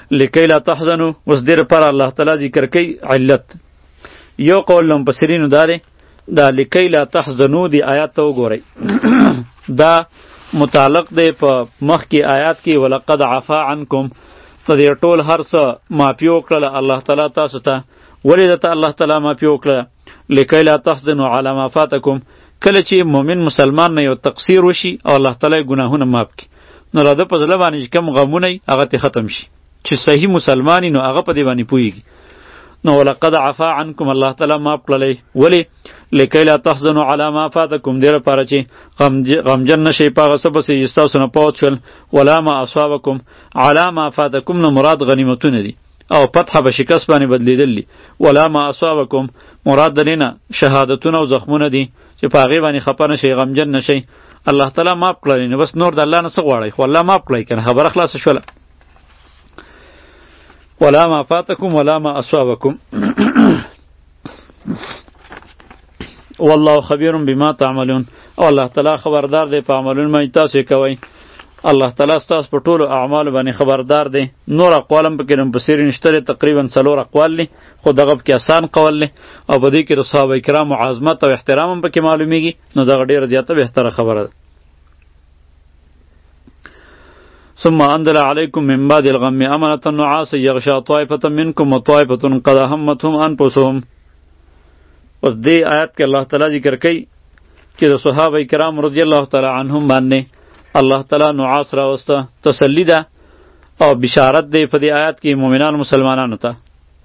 S1: لکی لا تحزنوا اوس دې لپاره الله تعالی ذکر کوي علت. یو قول له مفسرینو دا دی دا لکی لا تحزنوا دی آیات ته وګورئ دا متعلق دی په مخکې آیات کې ولقد عفا عنکم ته دې ټول هر څه معافي وکړله الله تعالی تاسو ته. ولې درته الله تعالی معافي وکړله؟ لکی لا تحزنوا علی ما فاتکم. کله چې مؤمن مسلمان نه یو تقصیر وشي او الله تعالی ګناهونه معاف کړي نو را ده په زړه باندې چې کوم غمونه یي هغه ترې ختم شي. چې صحیح مسلمان نو هغه په دې باندې پوهېږي. نو ولقد عفا عنکم الله تعالی معاف کړلی. ولې؟ لکی لا تحزنوا علی ما فاتکم دې لپاره چې غمجن نشئ په هغه څه پسې چې ستاسو نه فوت شول. ولا ما اصابکم علی ما فاتکم نه مراد غنیمتونه دي او فتح به شکست باندې بدلیدل دي. ولا ما اصابکم مراد د نه شهادتونه او زخمونه دي چې په هغې باندې خفه نشئ غمجن نشئ. الله تعالی معاف کړلی نو بس نور د الله نه څه غواړئ خو الله معاف کړی کنه خبره خلاصه شوله. ولا ما فاتکم ولا ما اصابکم والله خبیر بما تعملون او الله تعالی خبردار دی په عملونو باندې تاسو یې کوئ. الله تعالی ستاسو په ټولو اعمالو باندې خبردار دی. نور اقوال هم پکې مفسرین شته تقریبا څلور اقوال دي خو دغه پکې آسان قول دی او په دې کې د صحابه کرامو عظمت او احترام هم پکې معلومیږي نو دغه ډېره زیاته بهتره خبره ده. ثم انزل عليكم من بعد الغم امنة نعاسا يغشى طائفة منكم وطائفة قد همتهم انفسهم. اوس دې آیات کې الله تعالی ذکر کوي چې د صحابه کرام رضی الله تعالی عنهم باندې الله تعالی نعاس راوسته تسلی ده او بشارت دی په دې آیات کې مؤمنان مسلمانانو ته.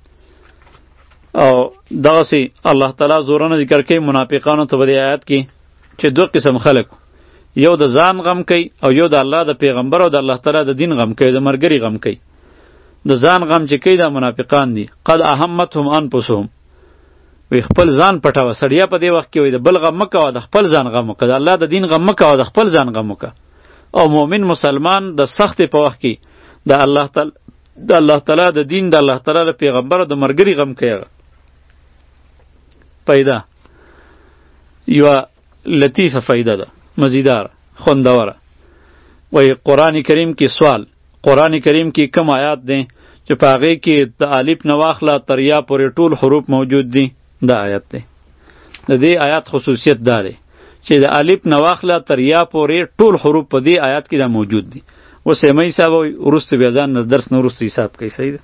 S1: او دغسې الله تعالی زورونه ذکر کوي منافقانو ته په دې آیات کې چې دوه قسم خلک یو د ځان غم کوي او یو د الله د پیغمبر او د الله تعالی د دین غم کوي د مرګري غم کوي. د ځان غم چې کوي دا منافقان دي. قد اهمتهم انفسهم وی خپل ځان پټاوه سړیا په دې وخت کې وی د بل غم مکوه د خپل ځان غم وکړه د الله د دین غم مکوه د خپل ځان غم وکړه. او مؤمن مسلمان د سخت په وخت کې د الله تعالی د الله تعالی د دین د الله تعالی د پیغمبر او د مرګري غم کوي. پیدا یو لطیفه فایده ده مزیدار خوندوره. وی قرآن کریم کې سوال قرآن کریم کې کم آیات دي چې په هغې کې د الف نه واخله تر یا پورې ټول حروف موجود دي. دا آیات دی. د دې آیات خصوصیت دا دی چې د الف نه واخله تر یا پورې ټول حروف په دې آیات کې دا موجود دي. اوس یې مه حسابوئ وروسته بیا ځان نه درس نه وروسته حساب کوئ. صحیح ده.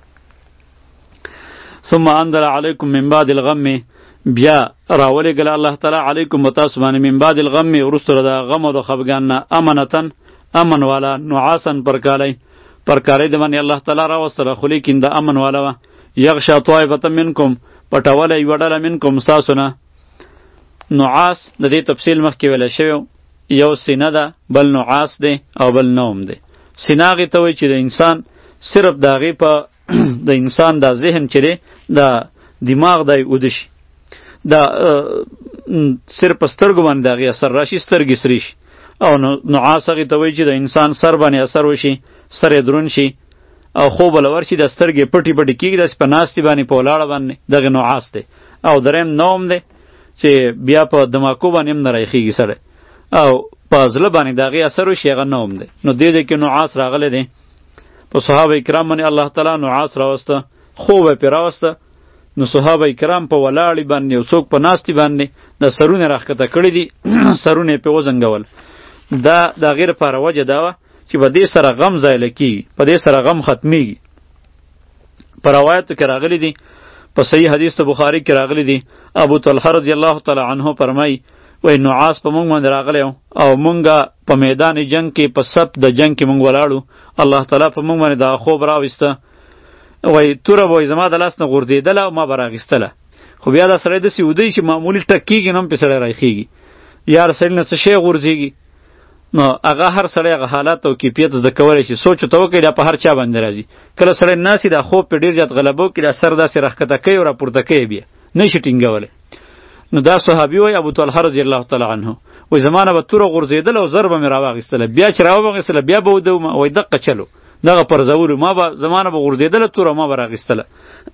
S1: ثم انزل علیکم من بعد الغم بیا راولېږله الله تعالی علیکم په تاسو باندې من بعد الغم وروسته د غم او د خفګان نه امنتن امن والا نعاسن پرکالی پرکالی د باندې الله تعالی راوستله خو لیکن د امن والا وه. یغشا طائفة منکم پټوله یوه ډله منکم ستاسو نه. نعاس د دې تفصیل مخکې ویلی شوی یو سینه ده بل نعاس دی او بل نوم دی. سینه هغې ته وایي چې د انسان صرف د هغې په د انسان دا ذهن چې دی دا دماغ دی اوده شي دا صرف په سترګو باندې د هغې اثر راشي سترګې سرې شي. او نعاس هغې ته وایي چې د انسان سر باندې اثر وشي سر یې دروند شي او خوب له ورشي د سترګې پټې پټې کېږي داسې په ناستې باندې په ولاړه باندې دغه نعاس دی. او دریم نوم دی چې بیا په دماغو باندې هم نه رایخېږي سړی او په زړه باندې د هغې اثر وشي هغه نوم دی. نو دې دی کې نعاس راغلی دی. په صحابه کرام باندې الله تعالی نعاس راوسته خوب یې پرې راوسته نو صحابه کرام په ولاړې باندې او څوک په ناستې باندې د سرونه راښکته کړي دي سرونه یې پرې وزنګول. دا د هغې لپاره وجه دا وه چې په دې سره غم زایله کېږي په دې سره غم ختمیږي. په روایتو کې راغلی دي په صحیح حدیث ته بخاري کې راغلی دي ابو طلحه رضی الله تعالی عنه فرمایي وای نعاس په موږ باندې راغلی او مونږه په میدان جنگ کې په صف د جنگ کې مونږ ولاړو الله تعالی په موږ باندې دا خوب راوسته وای توره وای زما د لاس نه غورځېدله او ما به راغېستله خو بیا دا سړی داسې ودی چې معمولي ټک کېږي نو هم پې سړی راښېږي یار سړي نه څه شی غورځېږي. نو هغه هر سړی هغه حالات او کیفیت زده کولی شي. سوچ ورته وکړئ دا په هر چا باندې راځي. کله سړی ناست دا خوب پې ډېر زیات غلبه وکړي دا سر داسې راښکته کوي او راپورته کوي بیا نه شي ټینګولی. نو دا صحابي وای ابو طلحه رضی الله تعالی عنه وای زما نه به توره غورځېدله او زر به مې راواخېستله بیا چې راواخېستله بیا به ودوم وای دقه چلو دغه پرزولو ما به زما نه به غورځېدله توره ما به راخېستله.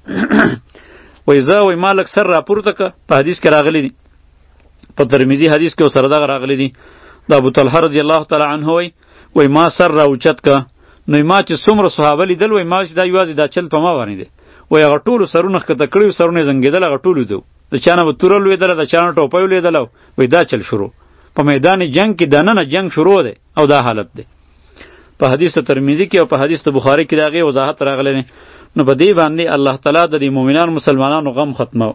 S1: وای زه وای ما لږ سر راپورته که په حدیث کې راغلی دي په ترمذي حدیث کې سره دغه راغلی دي د ابو طلحه رضی الله تعالی عنه وای وای ما سر راوچت که نو ما چې څومره صحابه لیدل وای ما چې دا یوازې دا چل په ما باندې دی وای هغه ټولو سرونه ښکته کړي سرونه زنګېدل هغه ټولو دو د چا نه به توره لوېدله د چا نه ټوپۍ لوېدله وای دا چل شروع په میدان جنگ کې دننه جنگ شروع دی او دا حالت دی په حدیث ترمذی کې او په حدیث بخاری کې د هغې وضاحت راغلی دی نو په دې باندې الله تعالی د دې مؤمنانو مسلمانانو غم ختمو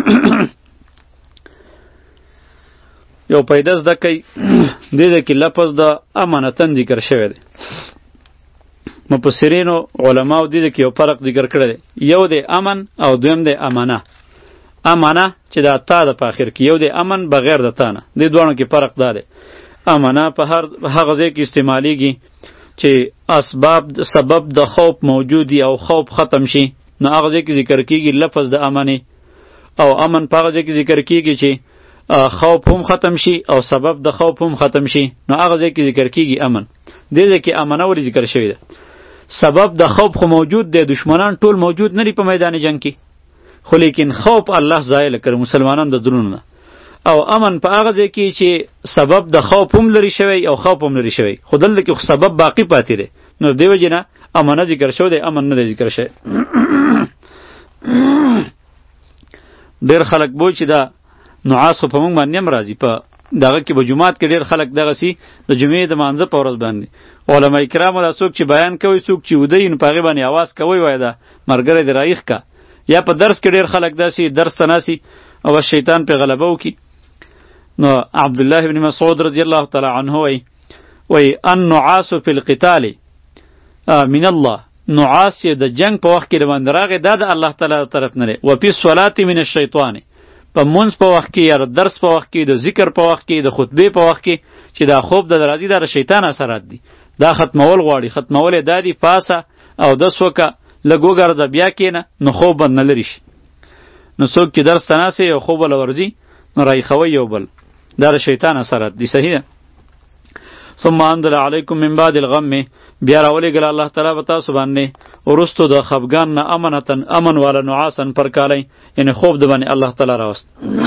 S1: یو پیدا زده کوي دې ځای کې لفظ د امانتن ذکر شوی دی مفسرینو علماو دې کې یو فرق ذکر کړی دی یو دی امن او دویم دی امانه امانه چې دا تا د په اخر کې یو دی امن بغیر د تا نه دې دواړو کې فرق دا دی امانه په هر هغه ځای کې استعمالیږي چې اسباب سبب د خوف موجودی او خوف ختم شي نو هغه ځای کې ذکر کیږي لفظ د امنه او امن په هغه ځای کې ذکر کیږي چې خوف هم ختم شي او سبب د خوف هم ختم شي نو هغه ځای کې ذکر کیږي امن دې ځای کې امنه ولې ذکر شوی ده سبب د خوف خو موجود دی دشمنان ټول موجود نه دي په میدان جنگ کې خو لیکن خوف الله زایل کړ مسلمانان د درونو او امن په هغه ځای کې چې سبب د خوف هم لري شوی او خوف هم لري شوی خو دلته کې سبب باقی پاتې دی نو دیو جنا امنه ذکر شو دی امن نه ذکر شوی ډېر خلک بو چې دا نعاس خو په موږ باندې هم راځي په دغه کې به جمعات کې ډېر خلک دغه سي د جمعې د مانځه په ورځ باندې علما کرامو دا څوک چې بیان کوي څوک چې ودی نو په هغې باندې اواز کوي وایي دا ملګری دې رایخ کا یا په درس کې ډېر خلک داسې درس ته ناسي او شیطان پې غلبه وکړي نو عبدالله بن مسعود رضی الله تعالی عنه وایي وایي النعاس فی القتال من الله نعاس چې د جنگ په وخت کې د باندې راغی دا د الله تعالی طرف نه دی وفي الصلاة من الشیطان په منځ په وخت کې یا درس په وخت کې د ذکر په وخت کې د خطبې په وخت کې چې دا خوب د راځي دا شیطان اثرات دي دا ختمول غواړي ختمول یې دا دي پاسه او دس وکه لږ وګرځه بیا کښېنه نو خوب به نه لري شي نو څوک چې درس ته ناست یو خوب وله ورځي نو رایښوئ یو بل دا د شیطان اثرات دي صحیح ده ثم انزل علیکم من بعد الغم بیا راولېږله الله تعالی به تاسو باندې وروستو د خفګان نه امنتن امن والا نعاسن پرکالی یعنې خوب د باندې الله تعالی راوست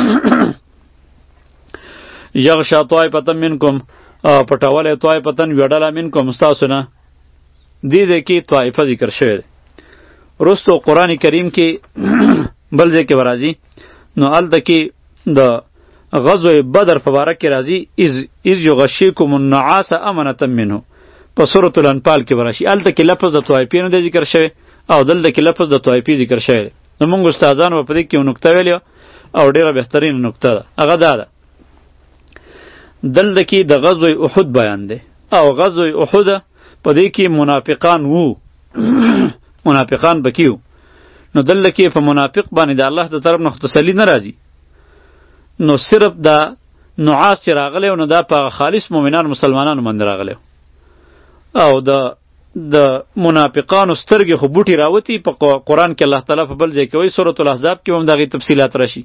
S1: یغشا طایفة منکم پټولی طایفة یوه ډله منکم ستاسو نه دې ځای کې طایفه ذکر شوی دی وروستو قرآن کریم کې بل ځای کې به راځي نو هلته کې د غزوه بدر په باره کې راځي اذ یغشیکم النعاس امنة منه په سورة الانفال کې به راشي هلته کې لفظ د طایفې نه دی ذکر شوی او دلته کې لفظ د طایفې ذکر شوی دی زمونږ استادانو به په دې کې یو نکته ویلې او ډېره بهترینه نکته ده هغه دا ده دلته کې د غزوه احد بیان دی او غزوه احد په دې کې منافقان وو منافقان بکیو نو دلته کې په منافق باندې د الله د طرف نه تسلی نه راځي نو صرف دا نعاس چې راغلی نو دا په خالص مؤمنان مسلمانانو باندې راغلی او د د منافقانو سترګې خو بوټي راوتی په قرآن کې الله تعالی په بل ځای کې وایي سورة الاحزاب کې هم دغې تفصیلات راشي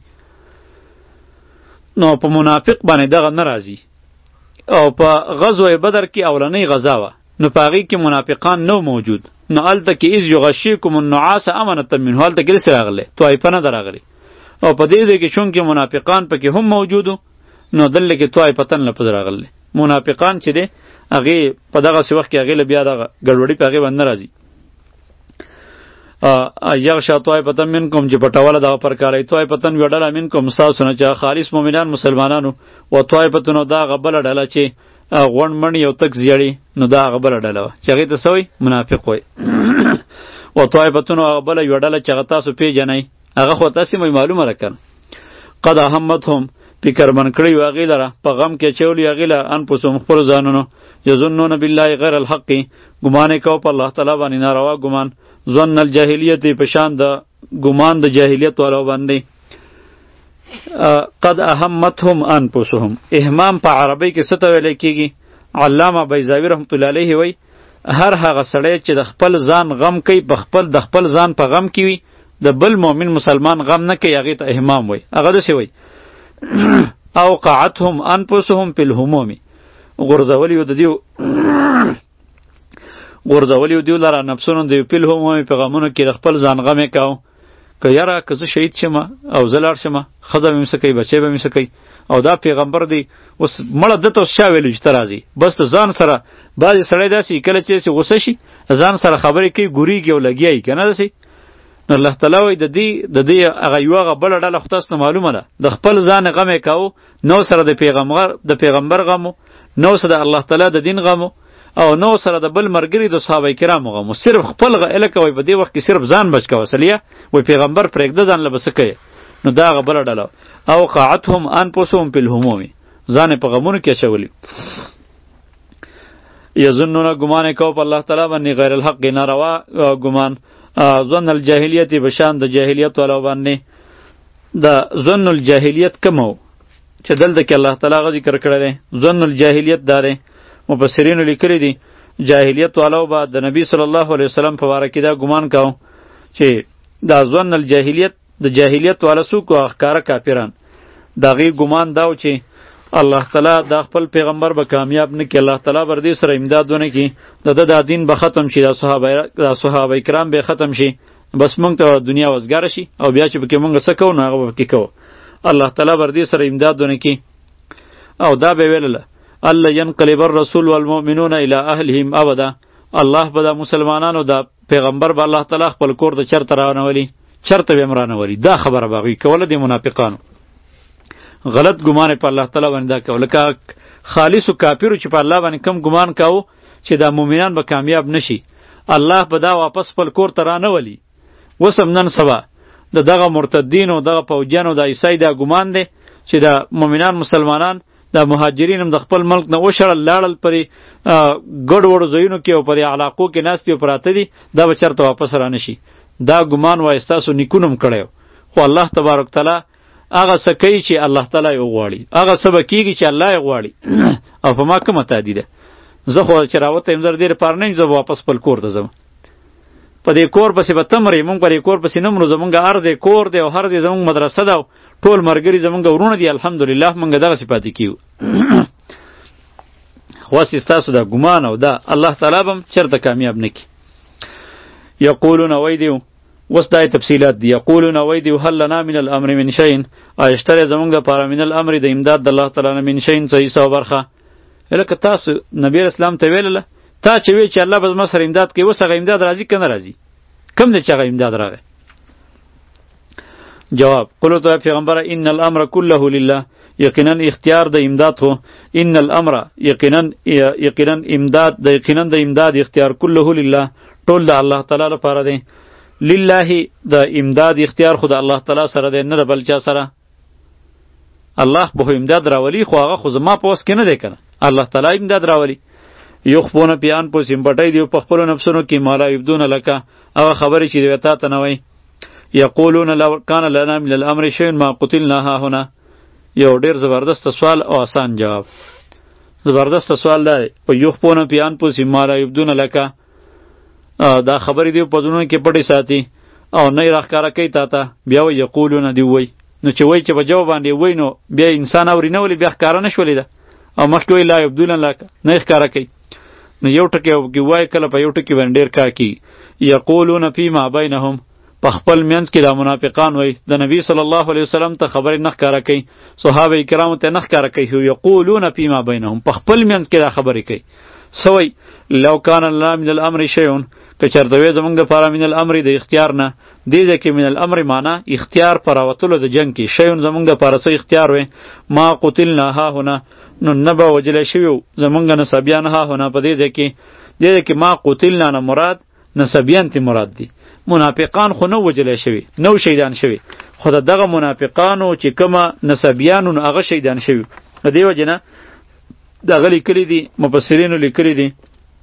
S1: نو په منافق باندې دغه نه راځي او په غزوه بدر کې اولنۍ غزا وه نو په هغې کې منافقان نو موجود نو هلته کې اذ یغشیکم النعاس امنة منه هلته کې داسې راغلی طایفه نه ده راغلی او په دې ځای کې چونکې منافقان پکې هم موجودو نو دلته کې طایفتن لفظ راغلی منافقان چې دی هغې په دغسې وخت کې هغې له بیا دغه ګډوډي په هغې باندې نه راځي یغشا طایفة منکم چې پټوله دغه پرکالی طایفتن یوه ډله منکم ستاسو نه چې خالص مؤمنان مسلمانانو و طایفتن او دا هغه بله ډله چې غونډ مڼ یو تک زیړي نو دا هغه بله ډله وه چې هغې ته څه وایي منافق وایي و طایفتن او هغه بله یوه ډله چې هغه تاسو پیژنئ هغه خو تاسې مې معلومه ده که قد اهمتهم فکرمن کړي وو هغې لره په غم کې اچولی هغې له انفسهم خپلو ځانونو یظنون بالله غیر الحق ګمان یې کوه په الله تعالی باندې ناروا ګمان ظن الجاهلیت په شان د ګمان د جاهلیت والو باندې قد اهمتهم انفسهم اهمام په عربی کې څه ته ویلی کېږي علامه بیضاوي رحمت الله علیه وایي هر هغه سړی چې د خپل ځان غم کوي په خپل د خپل ځان په غم کې وي د بل مؤمن مسلمان غم نه کوي هغې ته اهمام وایي هغه داسې وایي اوقعتهم انفسهم فی الهموم غورځولی و د دیو غورځولی و دیو لره نفسونو د یو فی الهموم په غمونو کې د خپل ځان غم یې کوه که یاره که زه شهید شم او زه لاړ شم ښځه به مې څه کوي بچی به مې څه کوي او دا پیغمبر دی اوس مړه ده ته اوس چا ویلو چې ته راځي بس ته ځان سره بعضې سړی داسې کله چې غوسه شي ځان سره خبرې کوي ګورېږي او لګیا یي که نه داسې نو الله تعالی وایي د دې د دې هغه یو هغه بله ډله خو تاسو ته معلومه ده د خپل ځان غم یې کوو نو سره د پیغمبر د پیغمبر غم نو سره د الله تعالی د دین غم او نو سره د بل مرګري د صحابه کرامو غم صرف خپل غله کوي په دې وخت کې صرف ځان بچ کوي اصلیه وای پیغمبر پرېږده ځان له بس کوي نو دا هغه بله ډله او قاعتهم انفسهم فی الهموم ځان په غمونو کې اچولی یظنون ګمان یې کوو په الله تعالی باندې غیر الحق ناروا ګمان ظن الجاهلیت بشان د جاهلیت والا باندې د ظن الجاهلیت کمو چې دلته کې الله تعالی غ ذکر کړی دی ظن الجاهلیت دا دی مفسرینو لیکلی دي جاهلیت والو به د نبی صلی الله علیه وسلم په باره کې دا ګمان کاو چې دا ظن الجاهلیت د جاهلیت والا څوک او ښکاره کافران د هغې ګمان دا و چې الله تعالی دا خپل پیغمبر به کامیاب نه کړي الله تعالی به دې سره امداد ونه کړي د ده دا دین به ختم شي دا صحابه دا صحابه کرام به ختم شي بس موږ ته دنیا وزګاره شي او بیا چې پکې موږ څه کوو نو هغه به پکې کوو الله تعالی به دې سره امداد ونه کړي او دا به ویلله الله ينقلب الرسول والمؤمنون الى اهلهم ابدا الله به د مسلمانانو د پیغمبر به الله تعالی خپل کور د چرته رانولي چرته به مرانولي دا خبره باغی کوله د منافقانو غلط ګمان په الله تعالی باندې دا کوله که خالص او کافر چې په الله باندې کم ګمان کاو چې دا مؤمنان به کامیاب نشي الله به دا واپس خپل کور ته رانولي وسم نن سبا د دغه مرتدین او دغه پوجانو د عیسی دا ګمان دی چې دا مؤمنان مسلمانان دا مهاجرین هم د خپل ملک نه وشړل لاړل پرې ګډ وډو ځایونو کې او پرې علاقو کې ناست دي او پراته دي دا به چېرته واپس رانه شي دا ګمان وایي ستاسو نیکونو هم کړی خو الله تبارک تعالی هغه څه کوي چې الله تعالی یې وغواړي هغه څه به کېږي چې الله یې غواړي او په ما کومه تعدي ده زه خو چې راوته یم زه د دې لپاره نه یم زه به واپس خپل کور ته ځم په دې کور پسې به ته مرې مونږ په دې کور پسې نه مرو زمونږ هر ځای کور دی او هر ځای زمونږ مدرسه ده او ټول ملګري زمونږ ورونه دي الحمدلله مونږ دغسې پاتې کیو خواسې ستاسو دا ګمان او دا الله تعالی به هم چېرته کامیاب نه کړي یقولون وی دیو وس دای تفصیلات دی یقولون وی دیو هل لنا من الامر من شیء آیشتره زمونږ دپاره من الامر د امداد د الله تعالی نه من شیء څه حصه او برخه لکه تاسو نبی اسلام ته ویلله تا چې وی چې الله به زما سره امداد کوي اوس هغه امداد راځي که نه راځي کم دی چې هغه امداد راغی جواب قلو تو پیغمبر ان الامر كله لله یقینا اختیار د امداد هو ان الامر یقینا یقینا امداد د یقینا د امداد اختیار كله لله ټول د الله تعالی لپاره دی لله د امداد اختیار خو د الله تعالی سره دی نه بل چا سره الله به امداد راولي خو هغه خو زما په وس کې نه دی کنه الله تعالی امداد راولي یخبون پیان پو سیمپټی دیو په خپلو نفسونو کې مالا یبدون لکه هغه خبرې چې دوی تا ته نه وایي یقولون لو کان لنا من الامر شیء ما قتلنا ها هنا یو ډیر زبردست سوال او آسان جواب زبردست سوال دی په یخبون پیان پو سیم مالا یبدون لکه دا خبرې دیو په ځونو کې پټې ساتي او نه یې راښکاره کوي تا ته بیا وایي یقولون دی وایي نو چې وایي چې په جواب باندې وایي نو بیا انسان اوري نه ولې بیا ښکاره نه شولې ده او مخکې وایي لا یبدون لکه نه یې ښکاره کوي نو یو ټکی وایي کله په یو ټکي باندې ډېر کار کوي یقولون فیما بینهم په خپل منځ کې دا منافقان وایي د نبی صلی الله علیه وسلم ته خبرې نه ښکاره کوي صحابه کرامو ته نه ښکاره کوي یقولون فیما بینهم په خپل منځ کې دا خبرې کوي څه وایي لو کان لنا من الامر شیء که چېرته وی زموږ دپاره من الامر د اختیار نه دې ځای کې من الامر معنا اختیار په راوتلو د جنګ کې شیون زموږ دپاره څه اختیار وی ما قتلنا ها هنا نو نه به وجلی شوي وو زموږ نسبیان ها هنا په دې ځای کې دې ځای کې ما قتلنا نه مراد نسبیان تی مراد دي منافقان خو نه وجلی شوي نو شهیدان شوي خو د دغه منافقانو چې کومه نسبیانو نو هغه شهیدان شوي د دې وجې نه دغه لیکلي دي مفسرینو لیکلي دي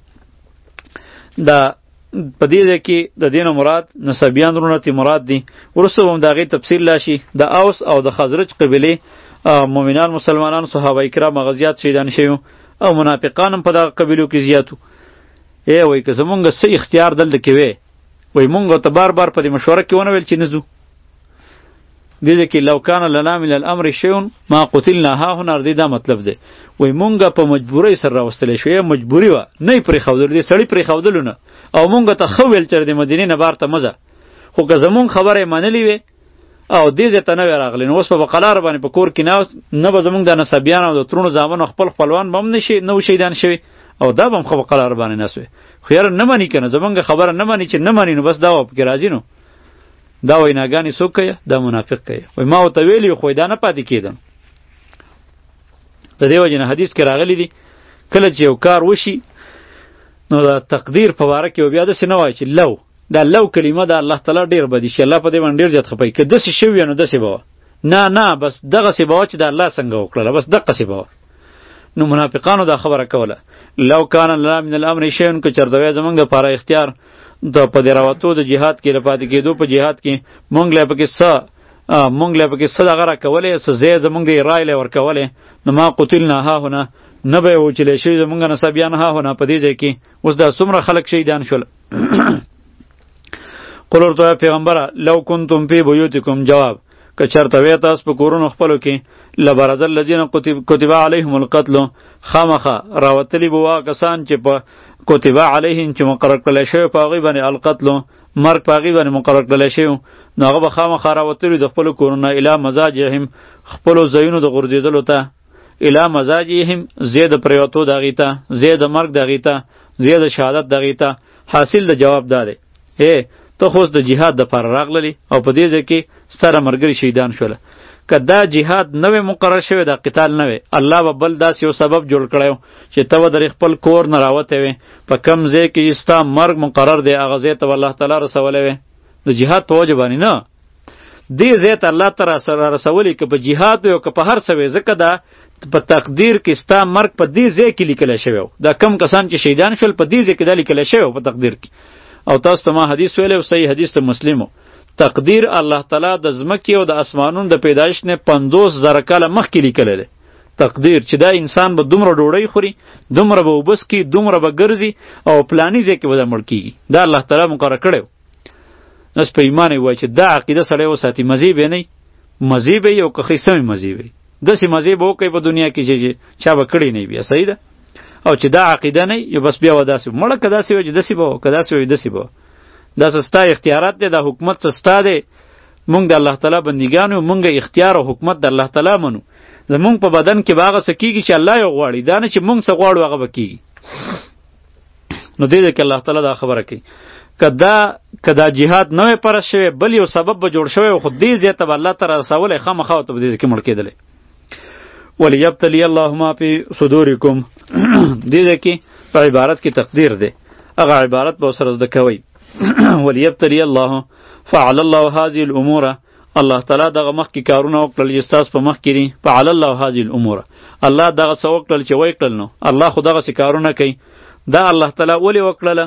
S1: دا په دې ځای کې د دې نه مراد نسبیان رونه تی مراد دي وروسته به هم د هغې تفصیل راشي د اوس او د خزرج قبیلې مؤمنان مسلمانان صحابه کرام هغه زیات شهیدان شوي او منافقان هم په دغه قبیلو کې زیات وو ای وایي که زمونږ څه اختیار دلته کې وی وایي مونږ ته بار بار په دې مشوره کې ونه ویل چې نه ځو دې ځای کې لو کان لنا من الامر شیء ما قتلنا ها هنا دې دا مطلب دی وایي مونږ په مجبورۍ سره راوستلی شوی مجبوري وه نه یې پرېښودلو دې سړي پرېښودلو نه او مونږ ته ښه ویل چې د مدینې نه بار ته مه ځه خو که زمونږ خبره یې منلې وې او دې ځای ته نه وې راغلی نو اوس په بقلاره باندې په کور کې ناست نه به زمونږ د نسبیان او د ترونو زامنو خپل خپلوان به هم نشي نه و شهیدان شوي او دا به هم خو بقلاره باندې ناست وې خو یاره نه مني که نه زمونږ خبره نه مني چې نه مني نو بس دا به پکې راځي نو دا ویناګانې څوک کوي دا منافق کوي وایي ما ورته ویلي خو دا نه پاتې کېدم د دې وجې نه حدیث کې راغلی دي کله چې یو کار وشي نو د تقدیر په باره کې بیا داسې نه وایي چې لو دا لو کلمه د الله تعالی ډېر بدي شي الله په دې باندې ډېر زیات خفه وي که داسې شوي نو داسې به وه نه نه بس دغسې به وه چې د الله څنګه وکړله بس دقسې به وه نو منافقانو دا خبره کوله لو کان لنا من الامر شیء که چېرته وی زموږ دپاره اختیار د په دې راوتو د جهاد کې له پاتې کېدو په جهاد کې مونږ له پکې څه مونږ له پکې څه دغه راکولی څه ځای زموږ د رای له ورکولی نو ما قتلنا هاهونه نه به یې وچلی شوي زموږ نسبیان هاهونه په دې ځای کې اوس دا څومره خلک شهیدان شول قل ورته وایه پیغمبره لو کنتم فی بیوتکم جواب که چېرته وی تاسو په کورونو خپلو کې لبرز الذین کتب علیهم القتل خامخه راوتلي به وه کسان چې په کتب علیهم چې مقرر کړلی شوی په هغوی باندې القتل مرګ په هغوی باندې مقرر کړلی شوی نو هغه به خامخه راوتلي د خپلو کورونو الی مزاجهم خپلو ځایونو د غورځېدلو ته الی مزاجهم ځای د پرېوتو د هغې ته ځای د مرګ د هغې ته ځای د شهادت د هغې ته حاصل د جواب دا دی هی ته خو اوس د جهاد دپاره راغللی او په دې ځای کې ستاره ملګري شهیدان شوله که دا جهاد نه وی مقرر شوی دا قتال نه وی الله به بل داسې یو سبب جوړ کړی چې ته به درې خپل کور نه راوتی وې په کم ځای کې چې ستا مرګ مقرر دی هغه ځای ته به الله تعالی رسولی وی د جهاد په وجه باندې نه دې ځای ته الله ته را رسولی که په جهاد وی او که په هر څه وی ځکه دا په تقدیر کې ستا مرګ په دې ځای کې لیکلی شوی دا کم کسان چې شهیدان شول په دې ځای کې دا لیکلی شوی په تقدیر کې او تاسو ته ما حدیث ویلی و صحیح حدیث ته مسلمو تقدیر الله تعالی د ځمکې او د اسمانونو د پیدایش نه پنځوس زره کاله مخکې لیکلی دی تقدیر چې دا انسان به دومره ډوډۍ خوري دومره به اوبه څکي دومره به ګرځي او پلاني ځای کې به دا مړ کېږي دا الله تعالی مقرر کړی و اوس په ایمان یې ووایي چې دا عقیده سړی وساتي مزې به یې نه وي مزې به یې او که ښې سمې مزې به یې داسې مزې به وکړي په دنیا کې چې چا به کړی نه وي بیا صحیح ده او چې دا عقیده نه یو بس بیا و داسې مړه که داسې وي چې داسې به وه که داسې وي داسې به وه دا سستا اختیارات دی دا حکومت سستا دی مونږ د الله تعالی بندګان یو مونږ اختیار او حکومت د الله تعالی منو زمونږ په بدن کې به هغه څه کېږي چې الله یې غواړي دا نه چې مونږ څه غواړو هغه به کېږي نو دې دی کې الله تعالی دا خبره کوي که دا که دا جهاد نه وی پرست شوی بل یو سبب به جوړ شوی خو دې ځای ته به الله ته رسولی خامخا ورته به دې کې مړ کېدلی ولیبتلی الله ما فی صدورکم دې ځای کې په عبارت کې تقدیر دی هغه عبارت به ورسره زده کوئ ولیبتلی الله فعل الله هذه الامور الله تعالی دغه مخکې کارونه وکړل چې ستاسو په مخ کې دي فعل الله هذه الامور الله دغه څه وکړل چې وی کړل نو الله خو دغسې کارونه کوي دا الله تعالی ولې وکړله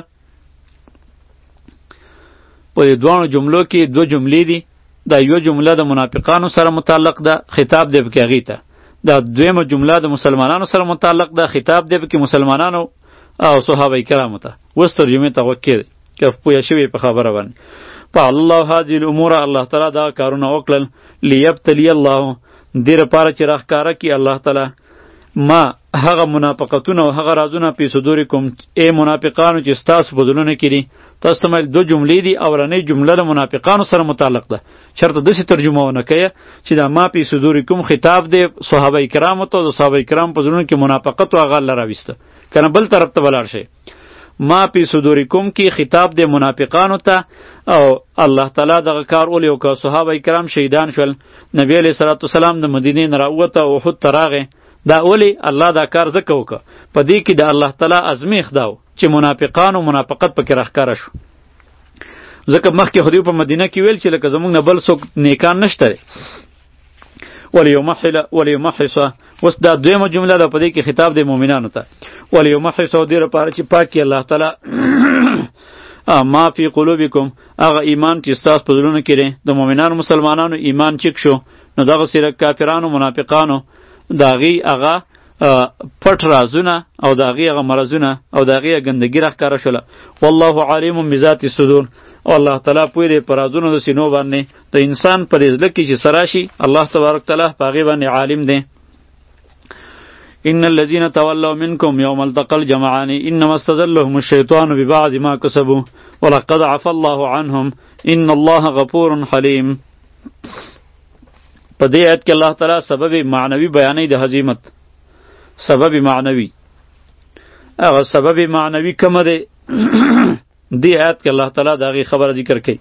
S1: په دې دواړو جملو کې دوه جملې دي دا یو جمله د منافقانو سره متعلق ده خطاب دی پکې هغې ته دا دویمه جمله د مسلمانانو سره متعلق ده خطاب دی پکې مسلمانانو او صحابه کرامو ته اوس ترجمې ته غوږ کېږدئ که پوه شوي په خبره باندې فعل الله هذه الامور الله تعالی دا کارونه وکړل لیبتلی الله دې لپاره چې راښکاره کړي الله تعالی ما هغه منافقتونه او هغه رازونه په صدورکم ای منافقانو چې ستاسو په زړونو کې دي تاسو ته مایل دوه جملې دي اولنۍ جمله د منافقانو سره متعلق ده چېرته داسې ترجمه ونه کوي چې دا ما په صدورکم خطاب دی صحابه کرامو ته د صحابه کرامو په زړونو کې منافقت او هغه الله راویسته که نه بل طرف ته ولاړ شئ ما پی صدورکم کی خطاب د منافقانو ته او الله تعالی دغه کار اولی او که صحابه کرام شهیدان شول نبی علیه صلوات والسلام د مدینې نه راووته او احد ته راغی دا اولی الله دا کار ځکه وکړه په دې کې د الله تعالی ازمیښت دا و چې منافقانو منافقت پکې راښکاره شو ځکه مخکې خو دوی په مدینه کې ویل چې لکه زموږ نه بل څوک نیکان نشته دی ولیمحل ولیمحص اوس دا دویمه جمله ده په دې کې خطاب د مؤمنانو ته ولیمحص او دې لپاره چې پاکي الله تعالی ما فی قلوبکم هغه ایمان چې ستاسو په زړونو کې دی د مؤمنانو مسلمانانو ایمان چک شو نو دغه سره کافرانو منافقانو د هغې هغه پټ رازونه او د هغې هغه مرضونه او د هغې ګندګي راښکاره شوله والله علیم بذات الصدور او الله تعالی پوه دی په رازونو د سینو باندې د انسان په دې زړه کې چې څه راشي الله تبارک تعالی په هغې باندې عالم دی ان الذين تولوا منكم يوم التقى الجمعان انما استزلهم الشيطان ببعض ما كسبوا ولقد عفى الله عنهم ان الله غفور حلیم. په دې آیت کې الله تعالی سبب معنوي بیانوي د هزیمت. سبب معنوي هغه سبب معنوي کوم دی؟ دې آیت کې الله تعالی د هغې خبره ذکر کوي.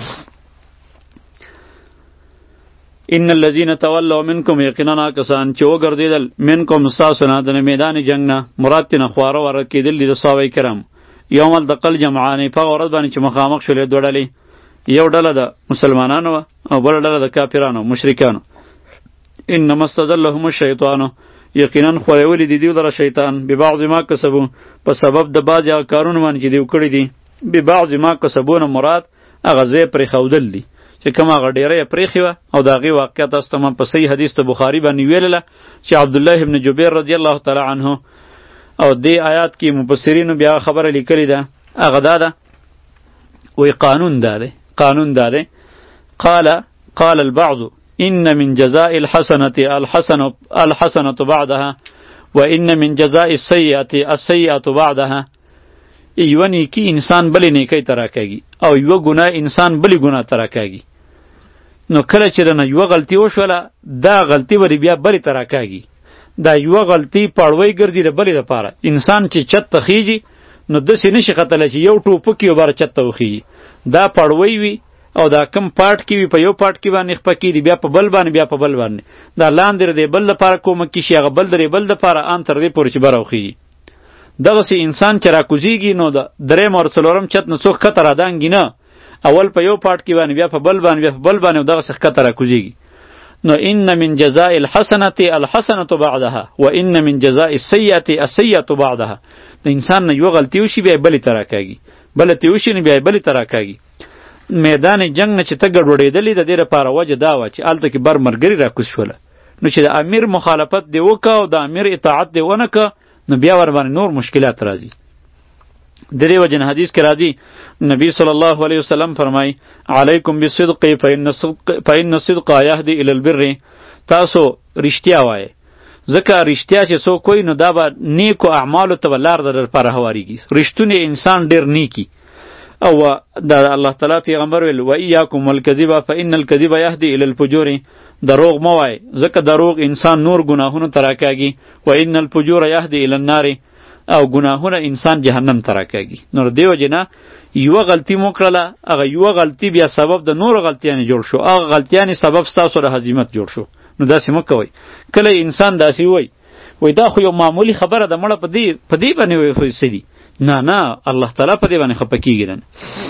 S1: ان الذين تولوا منكم یقینا کسان چې وګرځېدل منکم ستاسو نه د میدان جنګ نه مراد ترې نه خواره واره کېدل دي د صحابه کرام یوم التقى الجمعان په هغه ورځ باندې چې مخامخ شولې دوه ډلې، یو ډله د مسلمانانو وه او بله ډله د کافرانو مشرکانو. انما استزلهم الشیطان یقینا خوریولی دی دیو لره شیطان ببعض ما کسبو په سبب د بعضې هغه کارونو باندې چې دیو کړي دي. ببعض ما کسبو نه مراد هغه ځای پرېښودل دي چې کوم هغه ډیره یې پرېښې وه او د هغې واقعه تاسو ته ما په صحیح حدیث د بخاري باندې ویلله چې عبدالله ابن جبیر رضی الله تعالی عنه او دې آیات کې مفسرینو بیا خبره لیکلې ده هغه دا ده وی قانون دا ده قانون دا ده قال قال البعض ان من جزاء الحسنة الحسنة الحسنة بعدها وان من جزاء السيئة السيئة بعدها. یو نیکی انسان بلی نیکی تراکاږي او یو ګناه انسان بلی ګناه تراکاږي. نو کله چې دنه یو غلطی وشوله دا غلطی وری بیا بلی تراکاږي. دا یو غلطی پړوي ګرځي د بلی لپاره. انسان چې چت تخیږي نو داسې نشي ختلی چې یو ټوپک یو بار چت ته وخیږي. دا پړوي وي او دا کم پاټ کې وي په یو پاټ کې باندې خپه کېږي بیا په بل باندې بیا په بل باندې دا لاندې د بل لپاره کومک کېږي هغه بل د بل لپاره ان تر دې پورې چې بره وخیږي. دغسې انسان چې راکوزیږي نو د درېم او څلورم چت نه څوک ښکته رادانګي نه، اول په یو پاټ کې باندې بیا په بل باندې بیا په بل باندې دغسې ښکته راکوزیږي. نو ان من جزاء الحسنة الحسنة بعدها و ان من جزاء السیئة السیئة بعدها. د انسان نه یو غلطي وشي بیا بلې ته راکاږي، بله تې وشي نو بیا بلې ته راکاږي. میدان جنگ نه چې ته ګډوډېدلې د دې لپاره وجه دا وه چې هلته کې بر ملګري راکوز شوله نو چې د امیر مخالفت دې وکړه او د امیر اطاعت دې ونه کړه نو بیا ور باندې نور مشکلات راځي. د دې وجه نه حدیث کې راځي نبی صلی الله علیه وسلم فرمایي علیکم بالصدق فإن الصدق فإن الصدق یهدی الی البر. تاسو رښتیا وایئ ځکه رښتیا چې څوک کوي نو دا به نیکو اعمالو ته به لار در لپاره هواریږي. رښتونی انسان ډېر نیکي او دا الله تعالی پیغمبر ویل و ایاکم والکذب فإن الکذب یهدی الی الفجور. دروغ مه وای ځکه دروغ انسان نور ګناهونو ته راکاږي و ان الفجور یهدی الی النار او ګناهونه انسان جهنم ته راکاږي. نو دې وجې نه یوه غلطي مو کړله هغه یوه غلطي بیا سبب د نورو غلطیانې جوړ شو، هغه غلطیانې سبب ستاسو د هزیمت جوړ شو. نو داسې مه کوئ. کله انسان داسې وای وای دا خو یو معمولی خبره ده مړه په دې په دې باندې وایي څه دي. نه نه الله تعالی په دې باندې خفه کېږي نه.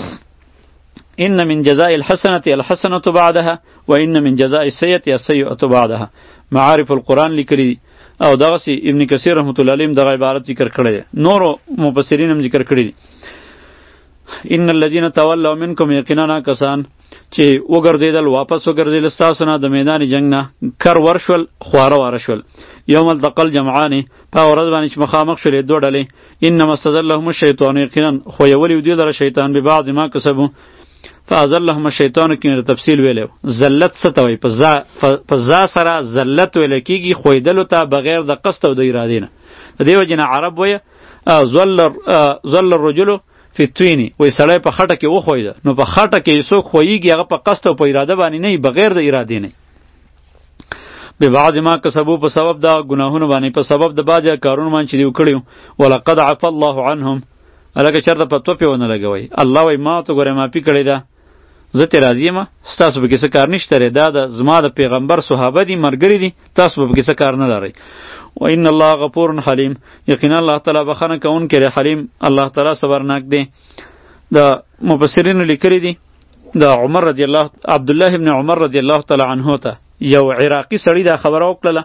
S1: ان من جزاء الحسنة الحسنة بعدها وان من جزاء السيئة السيئة بعدها. معارف القرآن لیکلی او دغسې ابن کثیر رحمت الله علیه دغه عبارت ذکر کړی دی، نورو مفسرین هم ذکر کړی دی. ان الذين تولوا منکم یقینا کسان چې وګرځېدل واپس وګرځېدل ستاسو نه د میدان جنګ نه کر ورشول خواره واره شول یوم التقى الجمعان په ورځ باندې چې مخامخ شولې دوه ډلې. انما استزلهم الشیطان یقینا خویولی دوی لره شیطان ببعض ما کسبو فازلهم الشیطان کې تفصیل ویلو. ذلت څه ته وایي؟ په ځا سره ذلت ویل کېږي خویدلو ته بغیر د قصد او د ارادې نه. د دې وجې نه عرب وایي ظل الرجل فی الطین وایي سړی په خټه کې وخویده. نو په خټه کې څوک خویږي هغه په قصد او په اراده باندې نه بغیر د ارادې نه. ببعض ما کسبو په سبب د ګناهونو باندې په سبب د بعضې کارونو باندې چې دوی کړي ولقد عفا الله عنهم. هلکه چېرته په توپې ونه لګوئ. الله وایي ما ته ګورې معافي کړې ده، زه ترې راضي یم، ستاسو پکې څه کار نشته دی، دا د زما د پیغمبر صحابه دي ملګري دي، تاسو به پکې څه کار نه لرئ. و ان الله غفور حلیم یقینا الله تعالی بخښنه کوونکی دی، حلیم الله تعالی صبرناک دی. د مفسرینو لیکلي دي د عمر رضی الله عبدالله ابن عمر رضی الله تعالی عنه ته یو عراقي سړي دا خبره وکړله،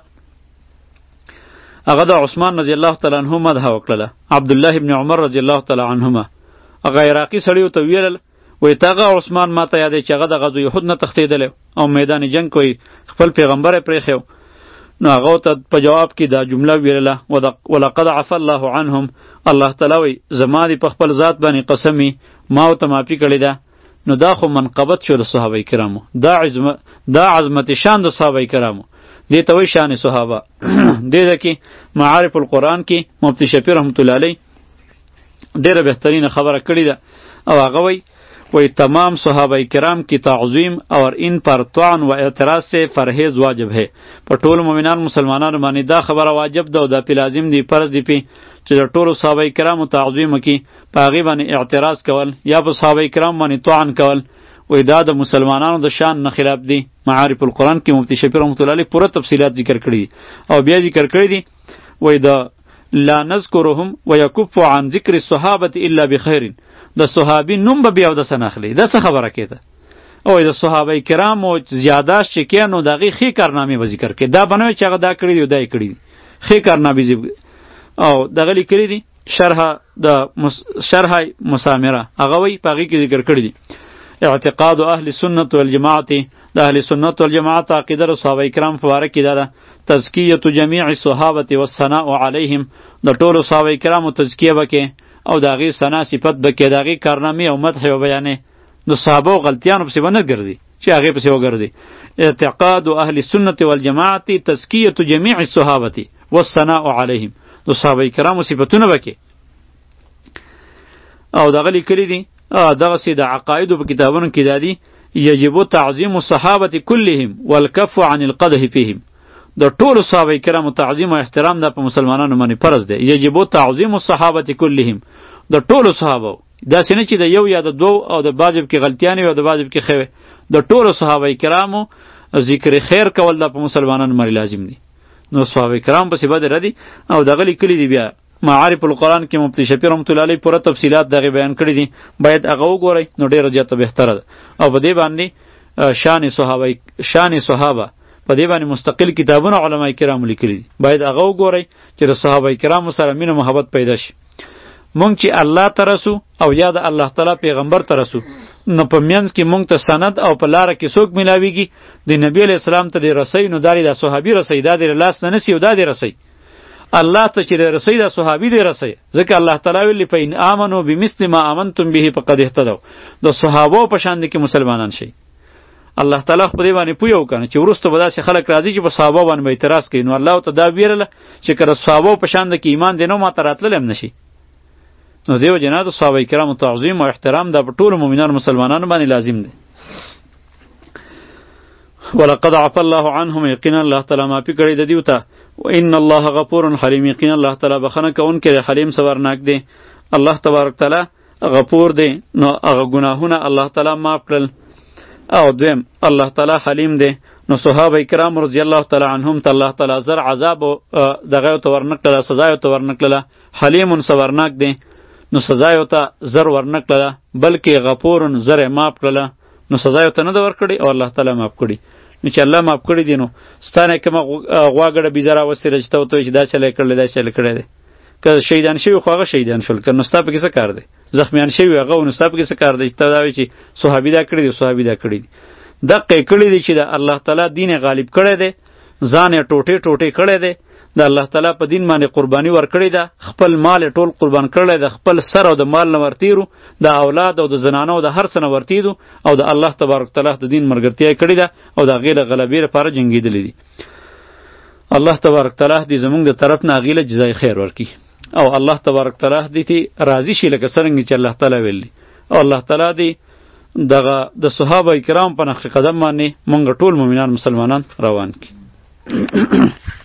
S1: هغه د عثمان رضی الله تعالی عنه مدح وکړله. عبدالله ابن عمر رضی الله تعالی عنهما هغه عراقي سړي ته ویل وی تاغه عثمان ما ته یادې چې هغه د غزوه احد نه تښتېدلی او میدان جنگ کوي خپل پیغمبر یې پرېښی. نو هغه ته په جواب کې دا جمله ویلله ولقد عفا الله عنهم. الله تعالی وی زما دې په خپل ذات باندې قسم وي ما ورته معافي کړې ده. نو دا خو منقبت شو د صحابه کرامو، دا عظمت دا عظمت شان د صحابه کرامو. دې ته وایي شان صحابه. دې ځای کې معارف القرآن کې مفتی شفیع رحمت الله علیه ډیره بهترینه خبره کړې ده او هغه وایي وی تمام صحابہ کرام کی تعظیم اور ان پر طعن و اعتراض سے پرہیز واجب ہے. په ټولو مؤمنان مسلمانانو باندې دا خبره واجب ده او دا پی لازم دی فرض دی پی چې د ټولو صحابه کرامو تعظیم وکړي، په هغې باندې اعتراض کول یا په صحابه کرام باندې طعن کول وی دا د مسلمانانو د شان نه خلاف دی. معارف القرآن کې مفتی شفیع رحمت الله علیه پوره تفصیلات ذکر کړي دي او بیا ذکر کړي دي وی دا لا نذکرهم ويكف عن ذکر الصحابه الا بخير. د صحابي نوم به بیا د سناخلی دا څه خبره کېده او د صحابه کرامو زیاداش چې کینو دغه خې کارنامې به ذکر کړي، دا بنوي چې هغه دا کړی دی دا یې کړی دی خې کارنامې او دغه لیکلي دي شرح د مس... شرح مسامره هغه وی په هغې کې ذکر کړی دی اعتقاد اهل سنت والجماعت د اهل سنت والجماعت عقیده د صحابه کرام په باره کې دا ده تزکیه جمیع الصحابه والثناء علیهم د ټولو صحابه کرامو تزکیه وکړي او داغي ثنا صفت بکې داغي کارنامې او مدح او بیانې د صحابه او غلطیانو پسې ونه ګرځي چې هغه پسې وګرځي. اعتقاد اهل السنه والجماعت تزکیه جمیع الصحابه والثناء علیهم د صحابه کرامو صفاتونه بکې او دغه لیکلي دي دغه سي د عقاید په کتابونو کې دادي یجب تعظیم الصحابه كلهم والكف عن القدح فيهم. د ټولو صحابه کرامو تعظیم او احترام د په مسلمانانو باندې فرض دی. یجب تعظیم الصحابه كلهم د ټولو صحابه دا سینه چې د یو یا د دوه او د باجب کې غلطیانې او د باجب کې خوي د ټولو صحابه کرامو ذکر خیر کول د په مسلمانانو باندې لازم دی. نو صحابه کرام په سبب ردی او دغه لیکلي دی بیا معارف القرآن کې مفتی شفیع رحمت الله علیه پوره تفصیلات دغه بیان کړی دي باید هغه وګورئ نو ډیره زیاته بهتره ده او په دې باندې شان صحابه شان صحابه په دې باندې مستقل کتابونه علما کرام لیکلي دي باید هغه وګورئ چې د صحابه کرامو سره مینه محبت پیدا شي. مونږ چې الله ته رسو او یا د الله تعالی پیغمبر ته رسو نو په منځ کې مونږ ته سند او په لاره کې څوک ملاویږي د نبی علیه السلام ته د رسۍ نو داري د صحابي رسۍ دا د لاس نه نسی او دا د رسۍ الله ته چې د رسۍ د صحابي د رسۍ ځکه الله تعالی ویلي په ان آمنو بمثل ما آمنتم به فقد اهتدوا د صحابو په شان دي کې مسلمانان شي. الله تعالی خو دې باندې پویو کنه چې ورسته به داسې خلک راځي چې په صحابه باندې اعتراض کوي نو الله ته دا ویرله چې کله صحابه په شان د کې ایمان دینو ما ته راتلل هم نشي. نو دیو جنات صحابه کرام تعظیم او احترام د ټول مؤمنان مسلمانانو باندې لازم دی. ولقد عفى الله عنهم یقینا الله تعالی معافی کړی د دیو ته وان الله غفور حلیم یقینا الله تعالی بخنه کوونکی حلیم صبرناک دی. الله تبارک تعالی غفور دی نو هغه ګناهونه الله تعالی معاف کړل او دویم الله تعالی حلیم دی نو صحابه کرام رضی الله تعالی عنهم ته الله تعالی زر عذاب دغه تو ورنکړه سزا تو ورنکړه حلیم صبرناک دی نو سزا یو ته زر ورنکړه بلکې غفور زر معاف کړه نو سزا یو ته نه ورکړي او الله تعالی معاف کړي نو چې الله معاف کړي دي نو ستانه کوم غواګړه بيزرا وسره چې ته چې دا چلې کړل دا چلې کړی دی که شهیدان شوی خو هغه شهیدان شول که نو ستا په کې څه کار دی زخمیان شوی هغه نو ستا په کې څه کار دی چې ته دا وایې چې صحابي دا کړي دي صحابي دا کړي دي دقه کړي دي چې د الله تعالی دین غالب کړی دی ځان یې ټوټې ټوټې کړی دی د الله تعالی په دین باندې قربانی ورکړی ده خپل مال ټول قربان کړی ده خپل سر او د مال نه ورتیرو د اولاد او د زنانو د هر څه نه ورتیدو او د الله تبارک تعالی د دین مرګرتیا کړی ده او د غیله غلبې لپاره جنگیدلی دي. الله تبارک تعالی دې زمونږ د طرف نه غیله جزای خیر ورکړي او الله تبارک تعالی دې ته راضي شي لکه څنګه چې الله تعالی ویلي او الله تعالی دې دغه د صحابه کرام په نقش قدم باندې مونږ ټول مؤمنان مسلمانان روان کړي.